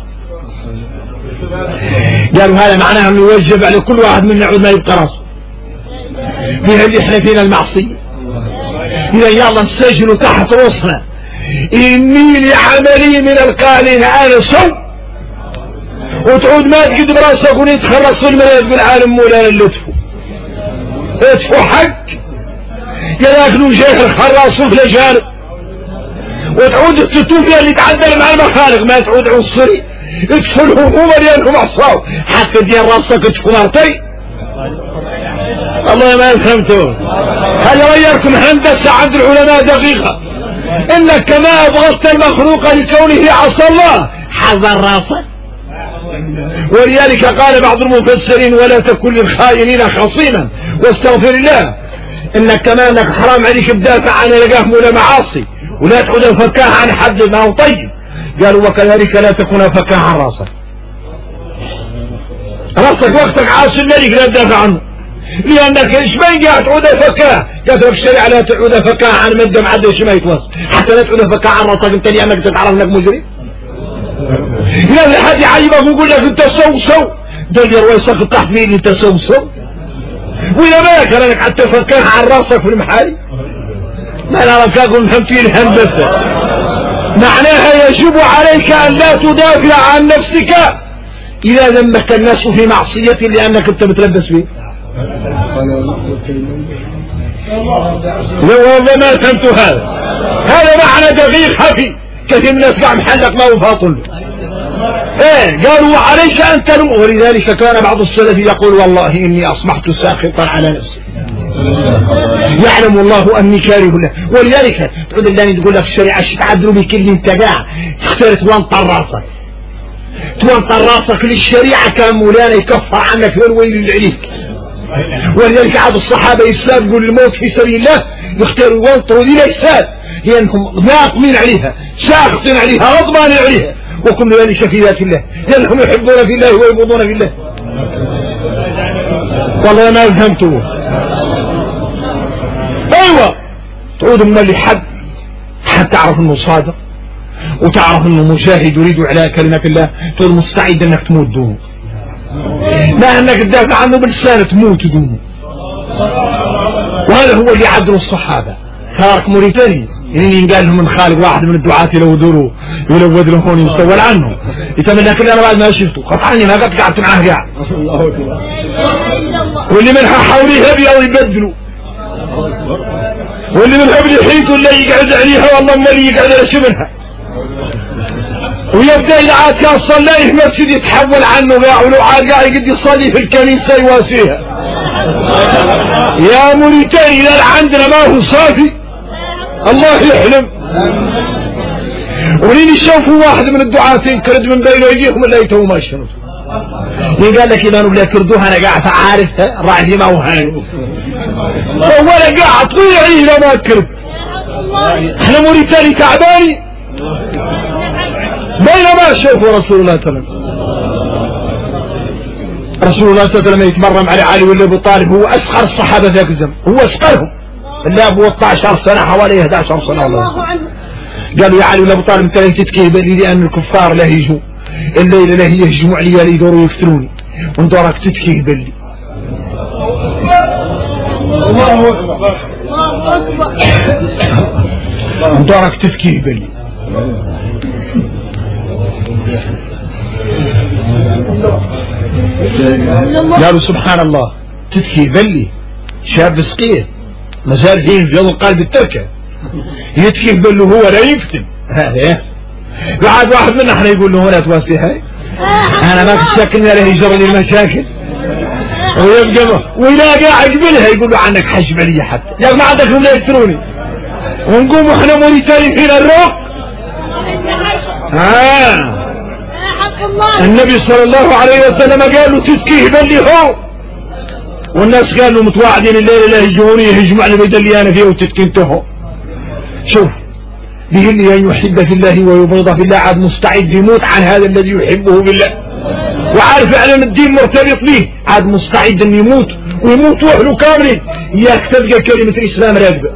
قالوا هذا معناه انه يوجب على كل واحد منا يعود ما يبقى راسه. فيها اللي احنا فينا المعصيه. إذا يلا نسجل تحت وصنا إني لعملي من القالين أنا سو وتعود ما تقد براسك ونتخلص المريض بالعالم مولانا اللطفو ادفو حق يلاكلوا شيخ الخراص في الجانب وتعود التتوفيا اللي تعدل مع المخالق ما تعود عنصري ادفو الهموم لأنهم عصاو حتى ديال راسك تكون ارتي. الله ما فهمتوا. هل غيركم هندسة عند العلماء دقيقة انك كما ابغضت المخلوق لكونه عصى الله حذر راسك. ولذلك قال بعض المفسرين ولا تكن للخائنين خصيما واستغفر الله انك كما انك حرام عليك بدافع عن لقاهم ولا معاصي ولا تعود الفكاهة عن حد ما هو طيب. قالوا وكذلك لا تكون فكاهة عن راسك. راسك وقتك عاصي الملك لا تدافع عنه لأنك إيش ما قاعد تعود فكاه قالت لك الشريعة لا تعود فكاه عن مدة معدة إيش ما يتوصل حتى لا تعود فكاه عن راسك أنت لأنك تتعرف أنك مجرم. إذا حد يعيبك ويقول لك أنت سو دل يرويسك تحت مين أنت سو وإذا ما كان لك حتى فكاه عن راسك في المحاري ما نعرف أقول فهمتين الهندسة. معناها يجب عليك أن لا تدافع عن نفسك إذا ذمك الناس في معصية لأنك أنت متلبس فيه. لو ما فهمت هذا معنى دقيق خفي كثير من الناس قاعد محلق ما هو فاطل. قالوا عليك أن تلوم. ولذلك كان بعض السلف يقول والله إني أصبحت ساخطا على نفسي يعلم الله أني كاره له. ولذلك تعود اللي تقول لك الشريعة تعدلوا بكل انت قاع تختار توانطر راسك توانطر راسك للشريعة كان مولانا يكفر عنك والويل اللي عليك. ولذلك عاد الصحابة يسابقوا للموت في سبيل الله يختاروا يوانطروا دي ليسات لأنهم ناقمين عليها ساخطين عليها غضبان عليها وكل ذلك في ذات الله لأنهم يحبون في الله ويبغضون في الله. والله ما فهمتوه. ايوه تعود مولي حد حتى تعرف انه صادق وتعرف انه مجاهد يريد اعلاء كلمة الله تقول مستعد انك تموت دونه لا انك تدافع عنه بلسان تموت دونه. وهذا هو اللي عدلوا الصحابة. تارك موريتاني يعني قال لهم من خالق واحد من الدعاة لو دوروا يلود لهم يستول عنه يتمنى كل انا بعد ما شفته قطعني ما قد قعدت معاه قاعد واللي منها حوليها بيا ويبدلوا واللي منها بالحين كله يقعد عليها والله ما اللي يقعد على شبنها ويبدأ إذا عاد كان صلاه مسجد يتحول عنه ولو عاد قاعد يقد يصلي في الكنيسة يواسيها. يا موريتاني إذا عندنا ما هو صافي الله يحلم. ولين يشوفوا واحد من الدعاة ينكرد من بين أيديهم إلا يتوه ما يشنوا قال لك إذا نبلا كردوها أنا قاعد عارفها راعي ما هو هاني ولا قاعد طويل عليه لا ما كرد. احنا موريتاني تعباني بينما شوفوا رسول الله صلى الله عليه وسلم. رسول الله صلى الله عليه وسلم يتمرم على علي ولا ابو طالب هو اسخر الصحابه ذاك الزمن هو اسخرهم اللي ابو 12 سنه حوالي 11 سنه الله قالوا يا علي ولا ابو طالب انت لن تتكيه بلي لان الكفار لا يجوا الليله لا يهجموا علي لا يدوروا يقتلوني وانت راك تتكيه بلي. الله اكبر انت راك تتكيه بلي. قالوا سبحان الله تتكي بلي شاب سقيه مازال دين في القلب التركه يتكي بلو هو لا يفتن هذا بعد واحد منا احنا يقول له هنا تواسي هاي انا ما كنت شاك اني له يجرني المشاكل ويبقى ولا قاعد قبلها يقول له عنك حجب لي حتى يا ما عندك ولا يكتروني ونقوم احنا موريتاني فينا الروح. النبي صلى الله عليه وسلم قال له تسكيه بلي هو والناس قالوا متواعدين الليلة لا يجوني يهجموا على البيت اللي أنا فيه وتتكنتهوا. شوف به اللي أن يحب في الله ويبغض في الله عاد مستعد يموت عن هذا الذي يحبه بالله وعارف أعلم الدين مرتبط به عاد مستعد أن يموت ويموت وأهله كاملين. إياك تلقى كلمة الإسلام راكبة.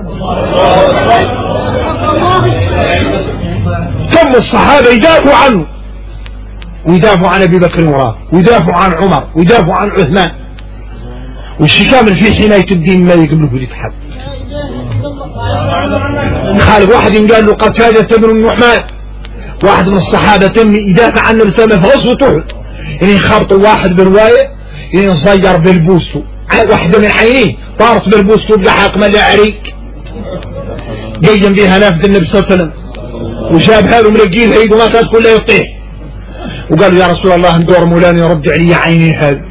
كم الصحابة يدافعوا عنه ويدافعوا عن أبي بكر وراه ويدافعوا عن عمر ويدافعوا عن عثمان والشي كامل في حماية الدين ما يقبله في الاتحاد. خالد واحد قال له قتادة بن النعمان واحد من الصحابة تم يدافع عن الإسلام في غزوة أحد يعني خبطوا واحد برواية يعني صير بالبوسو واحدة من عينيه طارت بالبوسو بلحق ملا عريك جيم بها نافذ النبي صلى الله عليه وسلم وجابها له ملقين هيد وما كانت كلها يطيح وقالوا يا رسول الله ندور مولانا يرد علي عيني هذا.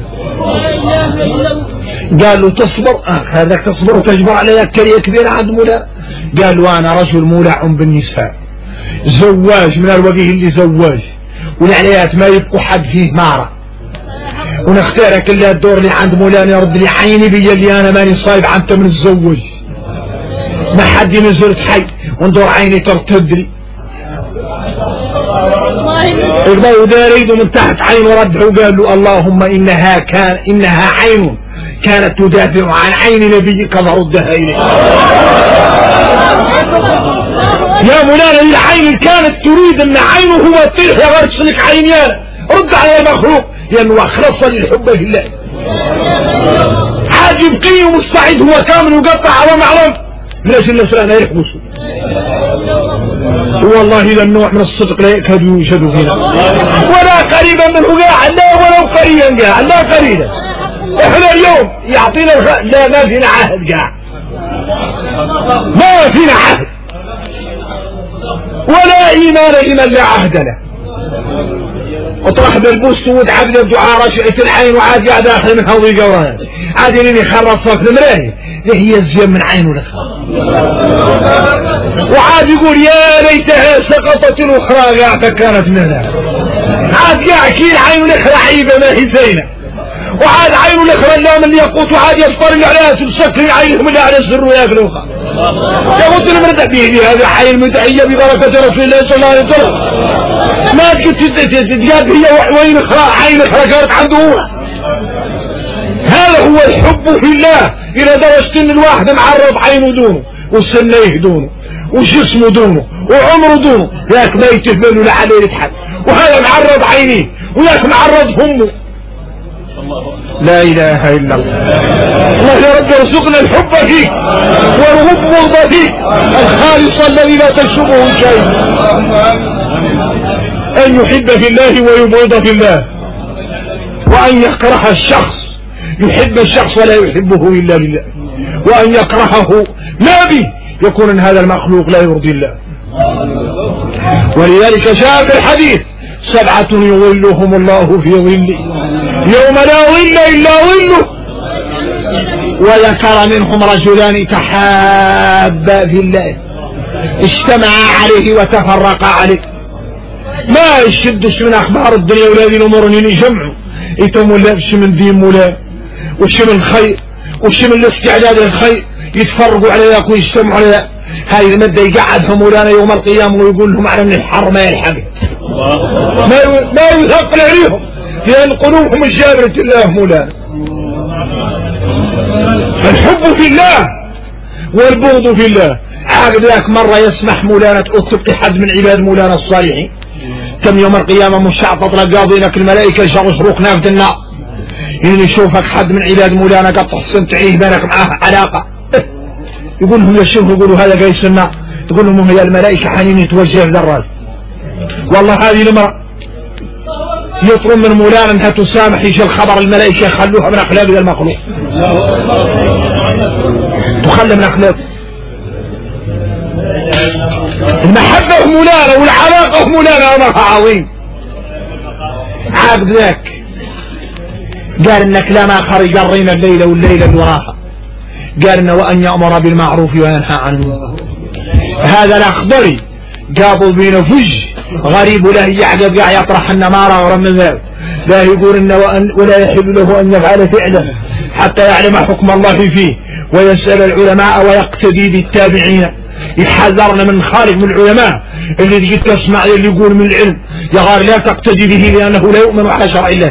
قال له تصبر هذاك تصبر وتجبر علي كريه كبيره عند مولانا. قال له انا رجل مولع بالنساء زواج من الوجه اللي زواج والعليات ما يبقوا حد فيه مارة ونختارك اللي الدور اللي عند مولانا يرد لي عيني بي اللي انا ماني صايب عنت من الزوج ما حد ينزل حي وندور عيني ترتد لي. الضوء ده يريد من تحت عين ورده وقال له اللهم انها عين كانت تدافع عن عين نبيك فردها اليه. يا مولانا العين كانت تريد ان عينه هو تطيح يا غرسلك عينيان رد على المخلوق لانه اخلص للحب في الله. حاج يبقي ومستعد هو كامل وقطع على معلم من اجل الاسرائيل يحبسوا. والله اذا النوع من الصدق لا يكادوا يشهدوا فينا ولا قريبا منه قاعد لا ولو قريبا قاعد لا قريبا. احنا اليوم يعطينا لا ما فينا عهد قاعد ما فينا عهد ولا ايمان لمن لا عهد له. اطرح بالبوست ودعب لي الدعاء رشعة العين وعاد قاعد داخل من حوض الجوران عاد يليني خرص صوت المرايه هي الزين من عينه لخرا وعاد يقول يا ليتها سقطت الاخرى قاعد فكانت منها عاد يحكي عينه لخرا عيبه ما هي زينه وعاد عينه لخرا اللام اللي يقوت وعاد يفطر عليها تسكر عينهم اللي على السر وياكلوها. يقول لنا مرتب به هذا حي المتحيه ببركه رسول الله صلى الله عليه وسلم ما تتجاب هي وين عين اخرى كانت عنده. هذا هو الحب في الله الى درجه ان الواحد معرض عينه دونه وسنيه دونه وجسمه دونه وعمره دونه ياك ما يتفبنوا لعليه يضحك وهذا معرض عينيه وياك معرض همه. لا اله الا الله. الله يا رب ارزقنا الحب فيك والغض فيك الخالص الذي لا تشبه شيء. ان يحب في الله ويبغض في الله وان يكره الشخص يحب الشخص ولا يحبه الا لله وان يكرهه ما به يكون ان هذا المخلوق لا يرضي الله. ولذلك جاء في الحديث 7 يظلهم الله في ظله يوم لا ظل الا ظله وذكر منهم رجلان تحابا في الله اجتمعا عليه وتفرقا عليه. ما يشدش من اخبار الدنيا ولادي الامور ان يجمعوا يتموا لابش من دين مولا وش من الخير وش من الاستعداد للخير يتفرقوا على ذاك ويجتمعوا على ذاك. هاي المدة يقعدهم مولانا يوم القيامة ويقول لهم على من الحر ما يلحق ما يثقل عليهم لأن قلوبهم الجابرة الله مولانا. فالحب في الله والبغض في الله. عاقد ذاك مرة يسمح مولانا تبقي حد من عباد مولانا الصالحين كم يوم القيامة مشعطط لقاضينك الملائكة شروق نافذ النار إن يشوفك حد من عباد مولانا قد تحسن تعيه بينك معاه علاقة يقول لهم يا شيخ يقولوا هذا قيس النار تقول لهم هي الملائكة حنين يتوجه ذراج. والله هذه المرأة يطلب من مولانا انها تسامح يجي الخبر الملائكة يخلوها من اخلاق المخلوق تخلى من اخلاق. المحبة مولانا والعلاقة مولانا امرها عظيم. عاقد ذاك قال انك لا ما خرج الرين الليلة والليلة اللي وراها قال انه وان يأمر بالمعروف وينهى عن المنكر. هذا الاخضري قابل بين فج غريب له يعقد قاع يطرح النمارة ورا من ذلك لا يقول انه ولا يحل له ان يفعل فعلا حتى يعلم حكم الله فيه ويسأل العلماء ويقتدي بالتابعين. يحذرنا من خارج من العلماء اللي تجي تسمع اللي يقول من العلم يا غار لا تقتدي به لأنه لا يؤمن على شرع الله،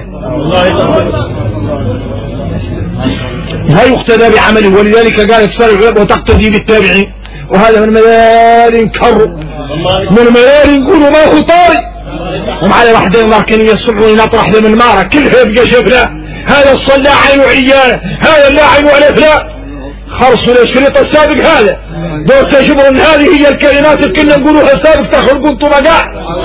لا يقتدى بعمله. ولذلك قال السلف العلماء وتقتدي بالتابعين، وهذا من ميال كر من ميال يقولوا ما هو طاري ومعنا واحد الله كان يسمعون نطرح له من مارة كلها يبقى شفنا هذا الصلاة عين عيانة هذا لا عين على فلا خرصوا الشريط السابق هذا دور تشبر ان هذه هي الكلمات اللي كنا نقولوها سابق تخرجون طبقاء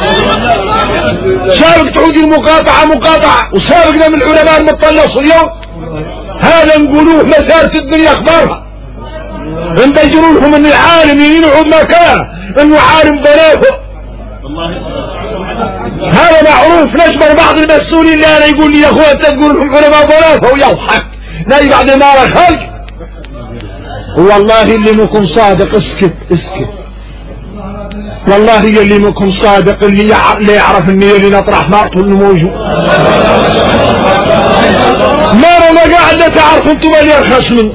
سابق تعودي المقاطعة مقاطعة وسابقنا من العلماء المطلص اليوم هذا نقولوه مسارة الدنيا اخبارها انت يجرونهم ان العالم ينعود ما كان انه عالم ضلافه هذا معروف. نشبر بعض المسؤولين اللي انا يقول لي يا اخوان انت تقول لهم علماء ضلافه ويضحك ناي بعد ما خلق والله اللي منكم صادق اسكت اسكت والله اللي منكم صادق اللي يعرف النية اللي نطرح مارته انه موجود ما قاعدة تعرف انتم اللي يرخص من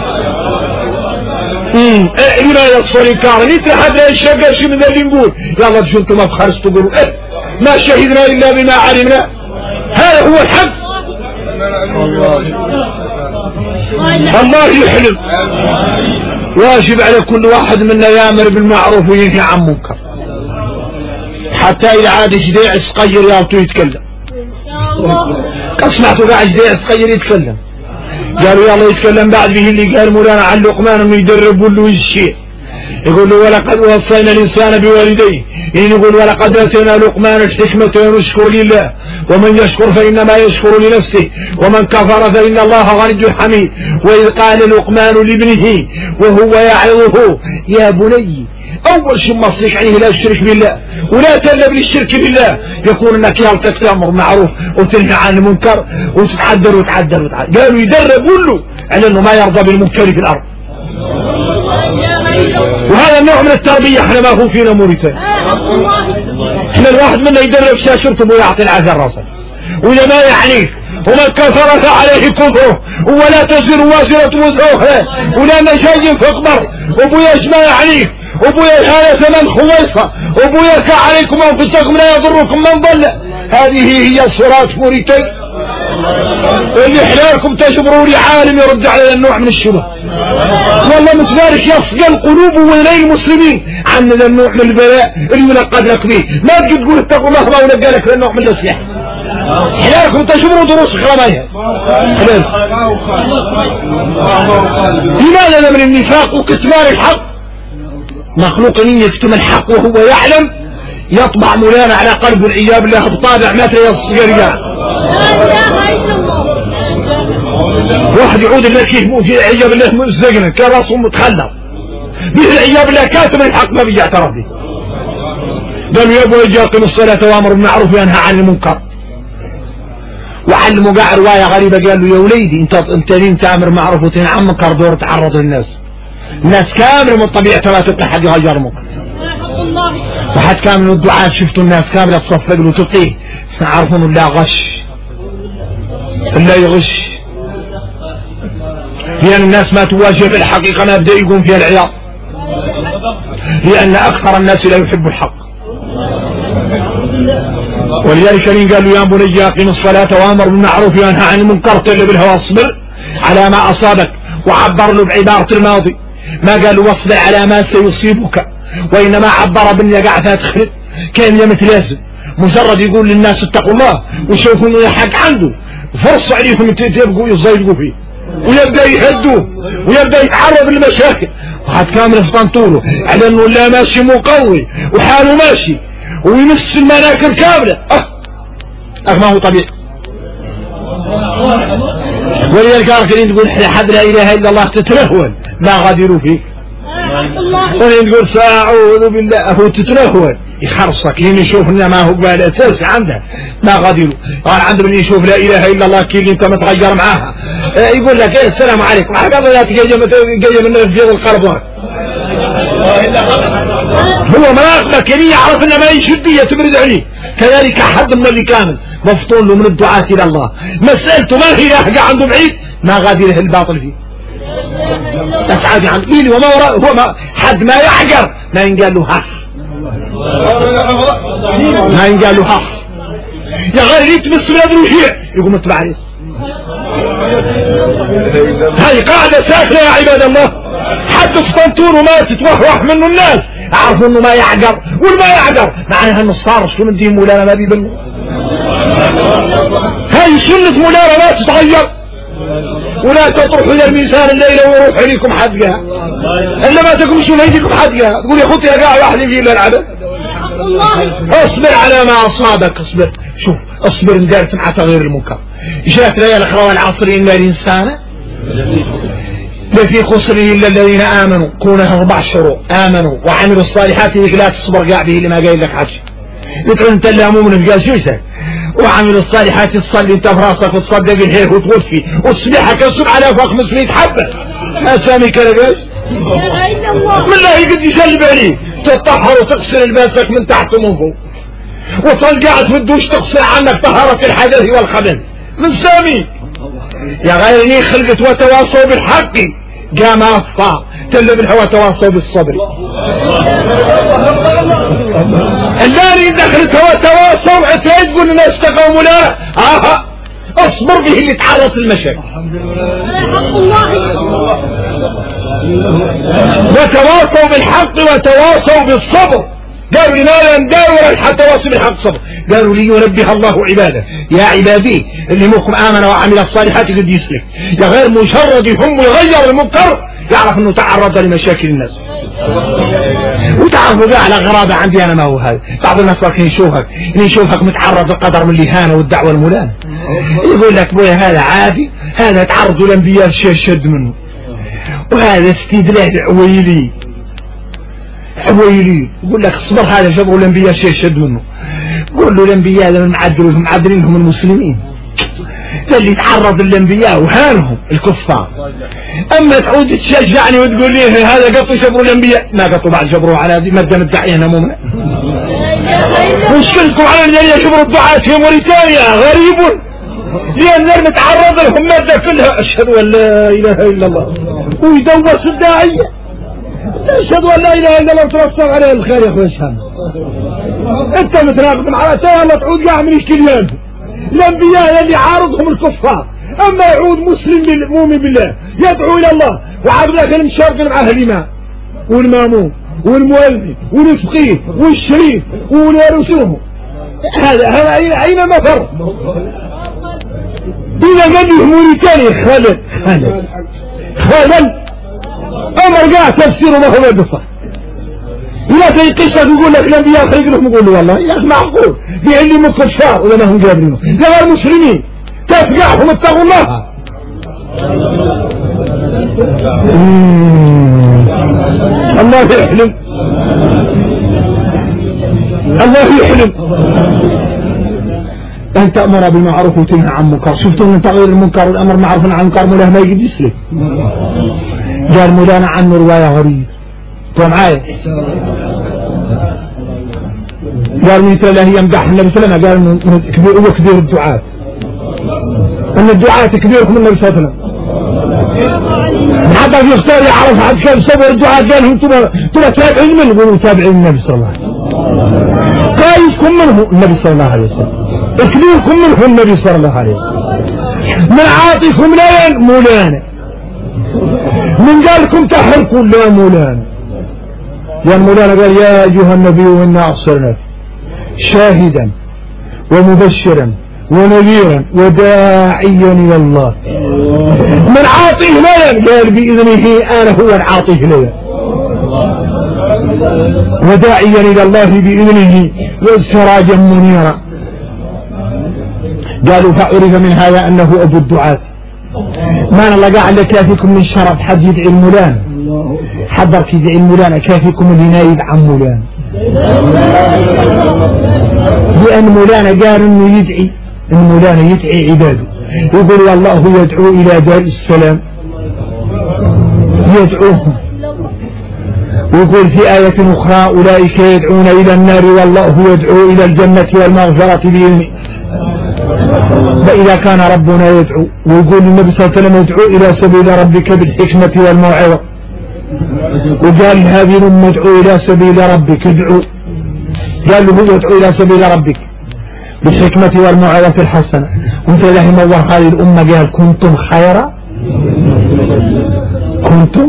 ولاية الصريكار نيت لحد لا يشقى شي من اللي نقول يلا بشو انتم افخرس تقولوا ما شهدنا الا بما علمنا هذا هو الحق. الله يحلم واجب على كل واحد منا يامر بالمعروف وينهي عن منكر حتى إذا عاد جديع صغير يابطو يتكلم سمعتوا قاعد جديع صغير يتكلم قالوا يلا يتكلم بعد به اللي قال مولانا عن لقمان انه يدرب له الشيء يقول له ولقد وصينا الانسان بوالديه يقول ولقد اتينا لقمان الحكمة ونشكر لله ومن يشكر فإنما يشكر لنفسه ومن كفر فإن الله غني حميد. وإذ قال لقمان لابنه وهو يعظه يا بني أول شيء مصيك عليه لا تشرك بالله ولا تلب للشرك بالله يكون انك يالتك تأمر معروف وتنهى عن المنكر وتتعدل وتعدل وتعدل. قالوا يدرب كله على انه ما يرضى بالمنكر في الارض وهذا النوع من التربية احنا ما هو فينا موريتان احنا الواحد منا يدرب شاشرته ويعطي العذر راسه وإذا ما يعنيك ومن كفر فعليه كفره ولا تزر وازرة وزر أخرى ولا نشاج فاقبر وبويا ما يعنيك وبويا هذا من خويصة وبويا كعليكم أنفسكم لا يضركم من ضل. هذه هي الصراط موريتان اللي حلالكم تجبروا لي عالم يرد على النوع من الشبه والله متبارك يصقى القلوب وإلي المسلمين عن ذا النوع من البلاء اللي ينقد لك به ما تجي تقول اتقوا الله ما ونقى لك للنوع من الاسلحة حلالكم تجبروا دروس خرمية حلال. لماذا من النفاق وكتمان الحق مخلوق ان يكتم الحق وهو يعلم يطبع مولانا على قلب العياب الله بطابع متى يصقى واحد يعود الله كيف في عياب الله مزقنا كراسه متخلف به العياب الله كاتم الحق ما بيعترف به. قالوا يا ابو يقيم الصلاة وامر بالمعروف وينهى عن المنكر وعلموا قاع رواية غريبة قال له يا وليدي انت لين تامر معروف وتنهى عن منكر دور تعرض للناس الناس كامل من طبيعة ما تبقى حد يغير منكر وحد كامل الدعاء شفتوا الناس كاملة تصفق له تطيه عارفون لا غش لا يغش لأن الناس ما تواجه بالحقيقة ما بدأ يقوم فيها العياط لأن أكثر الناس لا يحب الحق. ولذلك قالوا يا بني أقم الصلاة وأمر بالمعروف وينهى عن المنكر تل بالهوى واصبر على ما أصابك وعبر له بعبارة الماضي ما قالوا واصبر على ما سيصيبك وإنما عبر بالنقع تخرج كان يمتلازم مجرد يقول للناس اتقوا الله وشوفوا انه حق عنده فرصة عليهم يتبقوا يصيدقوا فيه ويبدأ يهدوه ويبدأ يتعرض للمشاكل وحد كامل في طوله على انه لا ماشي مقوي وحاله ماشي ويمس المناكر كاملة ما هو طبيعي. ولذلك كاركين تقول حد لا اله الا الله تتلهون ما غادروا فيه ولين تقول فاعوذ بالله هو تتلهون يخرصك لين يشوف انه ما هو قال اساس عنده ما غادروا قال عنده من يشوف لا اله الا الله كي انت متغير معاها يقول لك ايه السلام عليكم هكذا لا تجي من الفيض القربان هو مراقبك يعني يعرف انه ما يشد يتبرد عليه. كذلك حد من اللي كامل مفطون له من الدعاة الى الله مسألته ما هي حاجة عنده بعيد ما غادي له الباطل فيه. أسعد عن مين وما وراء هو ما حد ما يعقر ما ينقال له ها، ما ينقال له ها يا غير يتمس من أدري شيء يقوم اتبع عليه. هاي قاعدة ساكنة يا عباد الله. حتى سطنطور وما تتوحوح منه الناس عرفوا انه ما يعقر، والما يعقر معناها انه صار شو من دين مولانا ما بيبلغ. هاي سنة مولانا لا تتغير. ولا تطرحوا الى الميزان الليلة ويروح عليكم حدقها الا ما تقومشون هيديكم حدقها. تقول يا اخوتي يا قاع واحد يجي الا العدد. اصبر على ما اصابك، اصبر. شوف اصبر ان دارت مع تغيير المنكر. جاءت ليالي الاخرى العصر ان الانسان لفي خسر الا الذين امنوا. كونها 4 شروط: امنوا وعملوا الصالحات. لا تصبر قاع به اللي ما قايل لك حاجه. يدعو انت اللي مؤمن قال شو يسوي؟ وعملوا الصالحات تصلي انت براسك وتصدق الهيك وتوفي وتصبحك كسب على فوق 500 حبه. اسامي كلمات بالله قد يسلب عليه. تطهر وتغسل لباسك من تحت ومن فوق وتظل قاعد في الدوش تغسل عنك طهارة الحدث والخبث من سامي. يا غيرني خلقت وتواصوا بالحق قام أفا تل بالهوى تواصوا بالصبر. اللاني دخلت هو تواصوا عتيد قول الناس تقوموا لا اصبر به اللي تعرض المشاكل. وتواصوا بالحق وتواصوا بالصبر. قالوا لماذا نداور حتى تواصوا بالحق صبر؟ قالوا لينبه الله عباده. يا عبادي اللي منكم آمن وعمل الصالحات قد يسلك. يا غير مجرد يهم ويغير المنكر يعرف انه تعرض لمشاكل الناس. وتعرفوا بقى على غرابة عندي انا ما هو هذا. بعض الناس لكن يشوفك متعرض للقدر من الإهانة والدعوة الملانة. يقول لك بويا هذا عادي، هذا تعرض للانبياء الشيء شد منه، وهذا استدلال عويلي. يقول لك اصبر هذا جبروا الانبياء شيء شد منه. قول له الانبياء لما معدلينهم المسلمين اللي تعرض للانبياء وهانهم الكفار. اما تعود تشجعني وتقول لي هذا قطوا جبروا الانبياء، ما قطوا بعد جبروا على هذه مادة الداعية هنا مؤمنة. مشكلتكم على الذين جبروا الدعاة في موريتانيا غريب لان نتعرض لهم مادة كلها اشهد ان لا اله الا الله ويدوس الداعية اشهد ان لا اله الا الله وتوصل عليه الخير يا اخوي. اشهد انت متناقض مع رأسها الله تعود قاع من اشكاليات الانبياء اللي عارضهم الكفار. اما يعود مسلم مؤمن بالله يدعو الى الله وعاد لك المشارك معه الامام والمامون والمؤذن والفقيه والشريف ورسوله. هذا اين مفر؟ إذا قد موريتاني خالد أمر قاع تفسيره ما هو بصح. إذا تيقشك يقول لك الأنبياء خلق لهم يقول له والله يا أخي معقول بيعلموا الكفار ولا ما هم جابرينه لا المسلمين تفقعهم اتقوا الله. الله يحلم أن تأمر بالمعروف وتنهى عن المنكر. شفتوا من تغيير المنكر والأمر معروف عن المنكر مولانا ما يجي يسلك. قال مولانا عنه رواية غريبة انتوا معايا؟ قال من الله يمدح النبي صلى الله عليه وسلم قال انه هو كبير الدعاة، ان الدعاة كبيركم النبي صلى الله عليه وسلم. حتى في اختار يعرف حد كان صبر الدعاة قال هم تبقى تابعين منه يقولوا تابعين النبي صلى الله عليه وسلم. قايسكم منه النبي صلى الله عليه وسلم، اكبركم منه النبي صلى الله عليه وسلم. من عاطيكم لا مولانا، من قالكم تحركوا لا مولانا. يا مولانا قال يا ايها النبي وانا ارسلناك شاهدا ومبشرا ونذيرا وداعيا الى الله. من عاطيه لنا قال باذنه انا هو العاطيه لنا، وداعيا الى الله باذنه وسراجا منيرا. قالوا فعرف من هذا انه ابو الدعاة. ما نلقى على كافيكم من شرف حد يدعي المولانا، حضرك يدعي المولانا كافيكم اللي نايب عن مولانا، لأن مولانا قال انه يدعي المولانا يدعي عباده، يقول والله يدعو الى دار السلام يدعوهم، ويقول في آية أخرى أولئك يدعون إلى النار والله يدعو إلى الجنة والمغفرة بإذنه. فإذا كان ربنا يدعو ويقول النبي صلى الله عليه وسلم ادعو إلى سبيل ربك بالحكمة والموعظة، وقال هذه الأمة ادعو إلى سبيل ربك ادعو، قال له ادعو إلى سبيل ربك بالحكمة والموعظة الحسنة. وانت رحم الله هذه الأمة قال كنتم خير، كنتم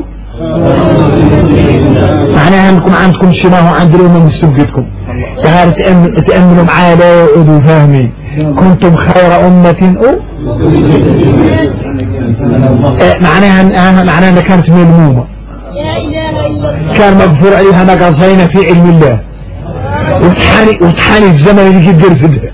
معناها انكم عندكم شبه عند الأمة من سبقتكم. تعالوا تأمنوا معايا لا يعودوا فاهمين. كنتم خير أمة معناها أنها كانت ملمومة، كان مغفور عليها ما قصينا في علم الله، وتحاني الزمن اللي يقدر فيها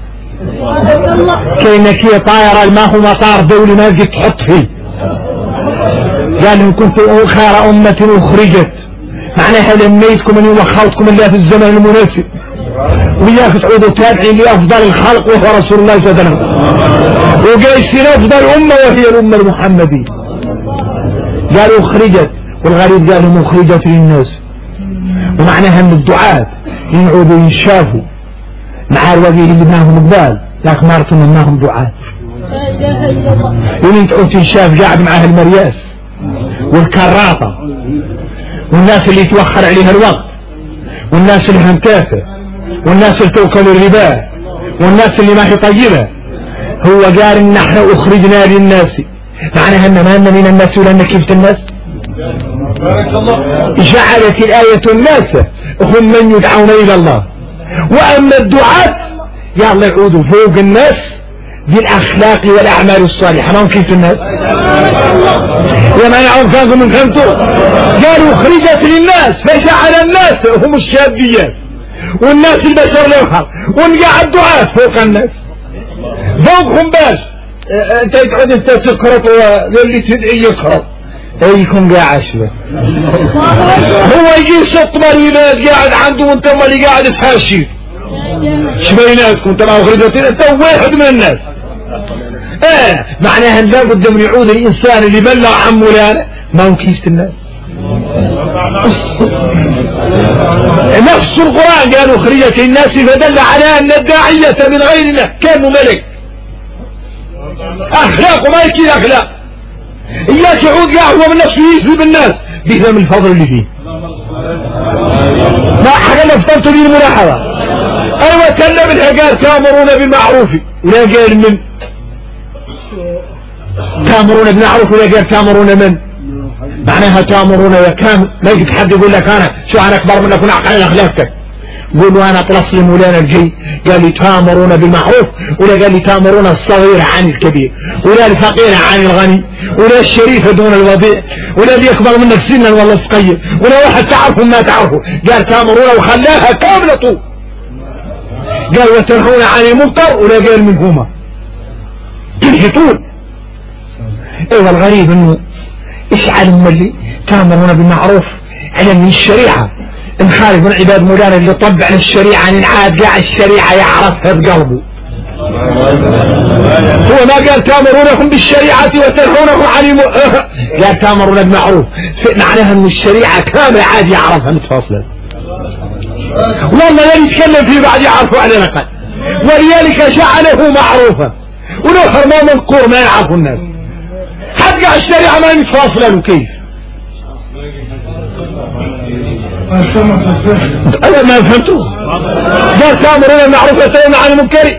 كأنك هي طائرة ما هو مطار دولي ما تجي تحط فيه. قال لهم كنتم خير أمة أخرجت، معناها لميتكم أني وخلتكم الله في الزمن المناسب، وياك تعودوا تابعين لأفضل الخلق وهو رسول الله صلى الله عليه وسلم، وقايسين أفضل أمة وهي الأمة المحمدية. قالوا أخرجت، والغريب قالوا أخرجت للناس، ومعناها أن الدعاة ينعودوا ينشافوا مع الوجه اللي معهم قبال، لكن ما عرفوا أنهم دعاة. ولين تعود تنشاف قاعد معها المرياس والكراطة والناس اللي يتوخر عليها الوقت، والناس اللي هنتافه، والناس اللي توكل الربا، والناس اللي ما هي طيبة. هو قال ان احنا اخرجنا للناس، معناها ان ما من الناس ولا كيف الناس. جعلت الآية الناس هم من يدعون الى الله، واما الدعاة يلا يعودوا فوق الناس بالاخلاق والاعمال الصالحة. ما هم كيف الناس وما نعرف كانكم من فهمتوا. قالوا اخرجت للناس فجعل الناس هم الشابيات والناس البشر الاخر، ونقع الدعاة فوق الناس فوقهم باش انت تقعد انت تقرط واللي تدعي يقرط ايكم قاعد شبه. هو يجي سطم الولاد قاعد عنده وانت اللي قاعد تحاشي شبيناتكم. انت ما اخرجت انت واحد من الناس. معناها لا بد من يعود الانسان اللي بلغ عن مولانا ما هو كيف الناس. نفس القرآن قالوا اخرجت الناس فدل على ان الداعية من غير الله كانوا ملك. اخلاق ما يكيد اخلاق. اياك يعود قهوة من نفسه يسلب الناس بفهم الفضل اللي فيه. ما حاجة نفترض لي الملاحظة. ايوه كلم الحجار تامرون بالمعروف ولا قال من تامرون بالمعروف ولا قال تامرون من معناها تامرون وكان ما يجي حد يقول لك انا شو انا اكبر منك ونعقل اخلاقك. قولوا انا طلص لي مولانا الجي قال لي تامرون بالمعروف ولا قال لي تامرون الصغير عن الكبير ولا الفقير عن الغني ولا الشريف دون الوضيع ولا اللي يكبر منك سنا ولا صغير ولا واحد تعرفه ما تعرفه. قال تامرون وخلاها كاملة طول. قال وتنهون عن المنكر ولا قال منهما تنحطون. ايوه الغريب انه اشعل اللي تامرون بالمعروف على من الشريعة ان خالف من عباد مولانا اللي طبع الشريعة ننعاد قاع الشريعة يعرفها بقلبه. هو ما قال تامرونكم بالشريعة وتنهونكم عن قال تامرون بالمعروف معناها ان الشريعة كاملة عاد يعرفها متفاصلة. والله لا يتكلم فيه بعد يعرفوا على نقل ولذلك جعله معروفا ولو حرمان منقور ما يعرفوا الناس حتى الشريعة ما متفاصلة له كيف. انا ما فهمته. قال تامرون المعروف وتنهون عن المنكر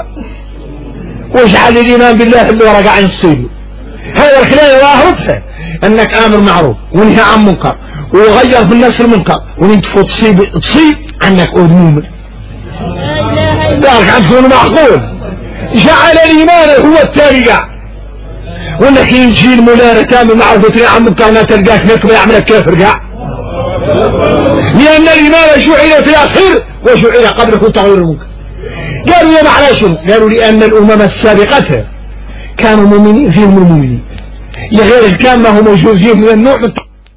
واجعل الايمان بالله اللي ورقع عن الصيد. هذا الخلال واهرتها انك امر معروف ونهى عن منكر وغير في الناس المنكر وننتفو تصيب عنك أذنومر. ذلك عنكم معقول. جعل الإيمان هو التابع وانك ينجي المولانا كامل معروف وتري عن منكر ما تلقاك نكبة يعملك كافر قاع. لأن الإيمان جعل في الأخير وجعل قبلك تغيير المنكر. قالوا يا معنى شنو؟ قالوا لأن الأمم السابقة كانوا مؤمنين فيهم المؤمنين لغير الكام ما هم موجودين من النوع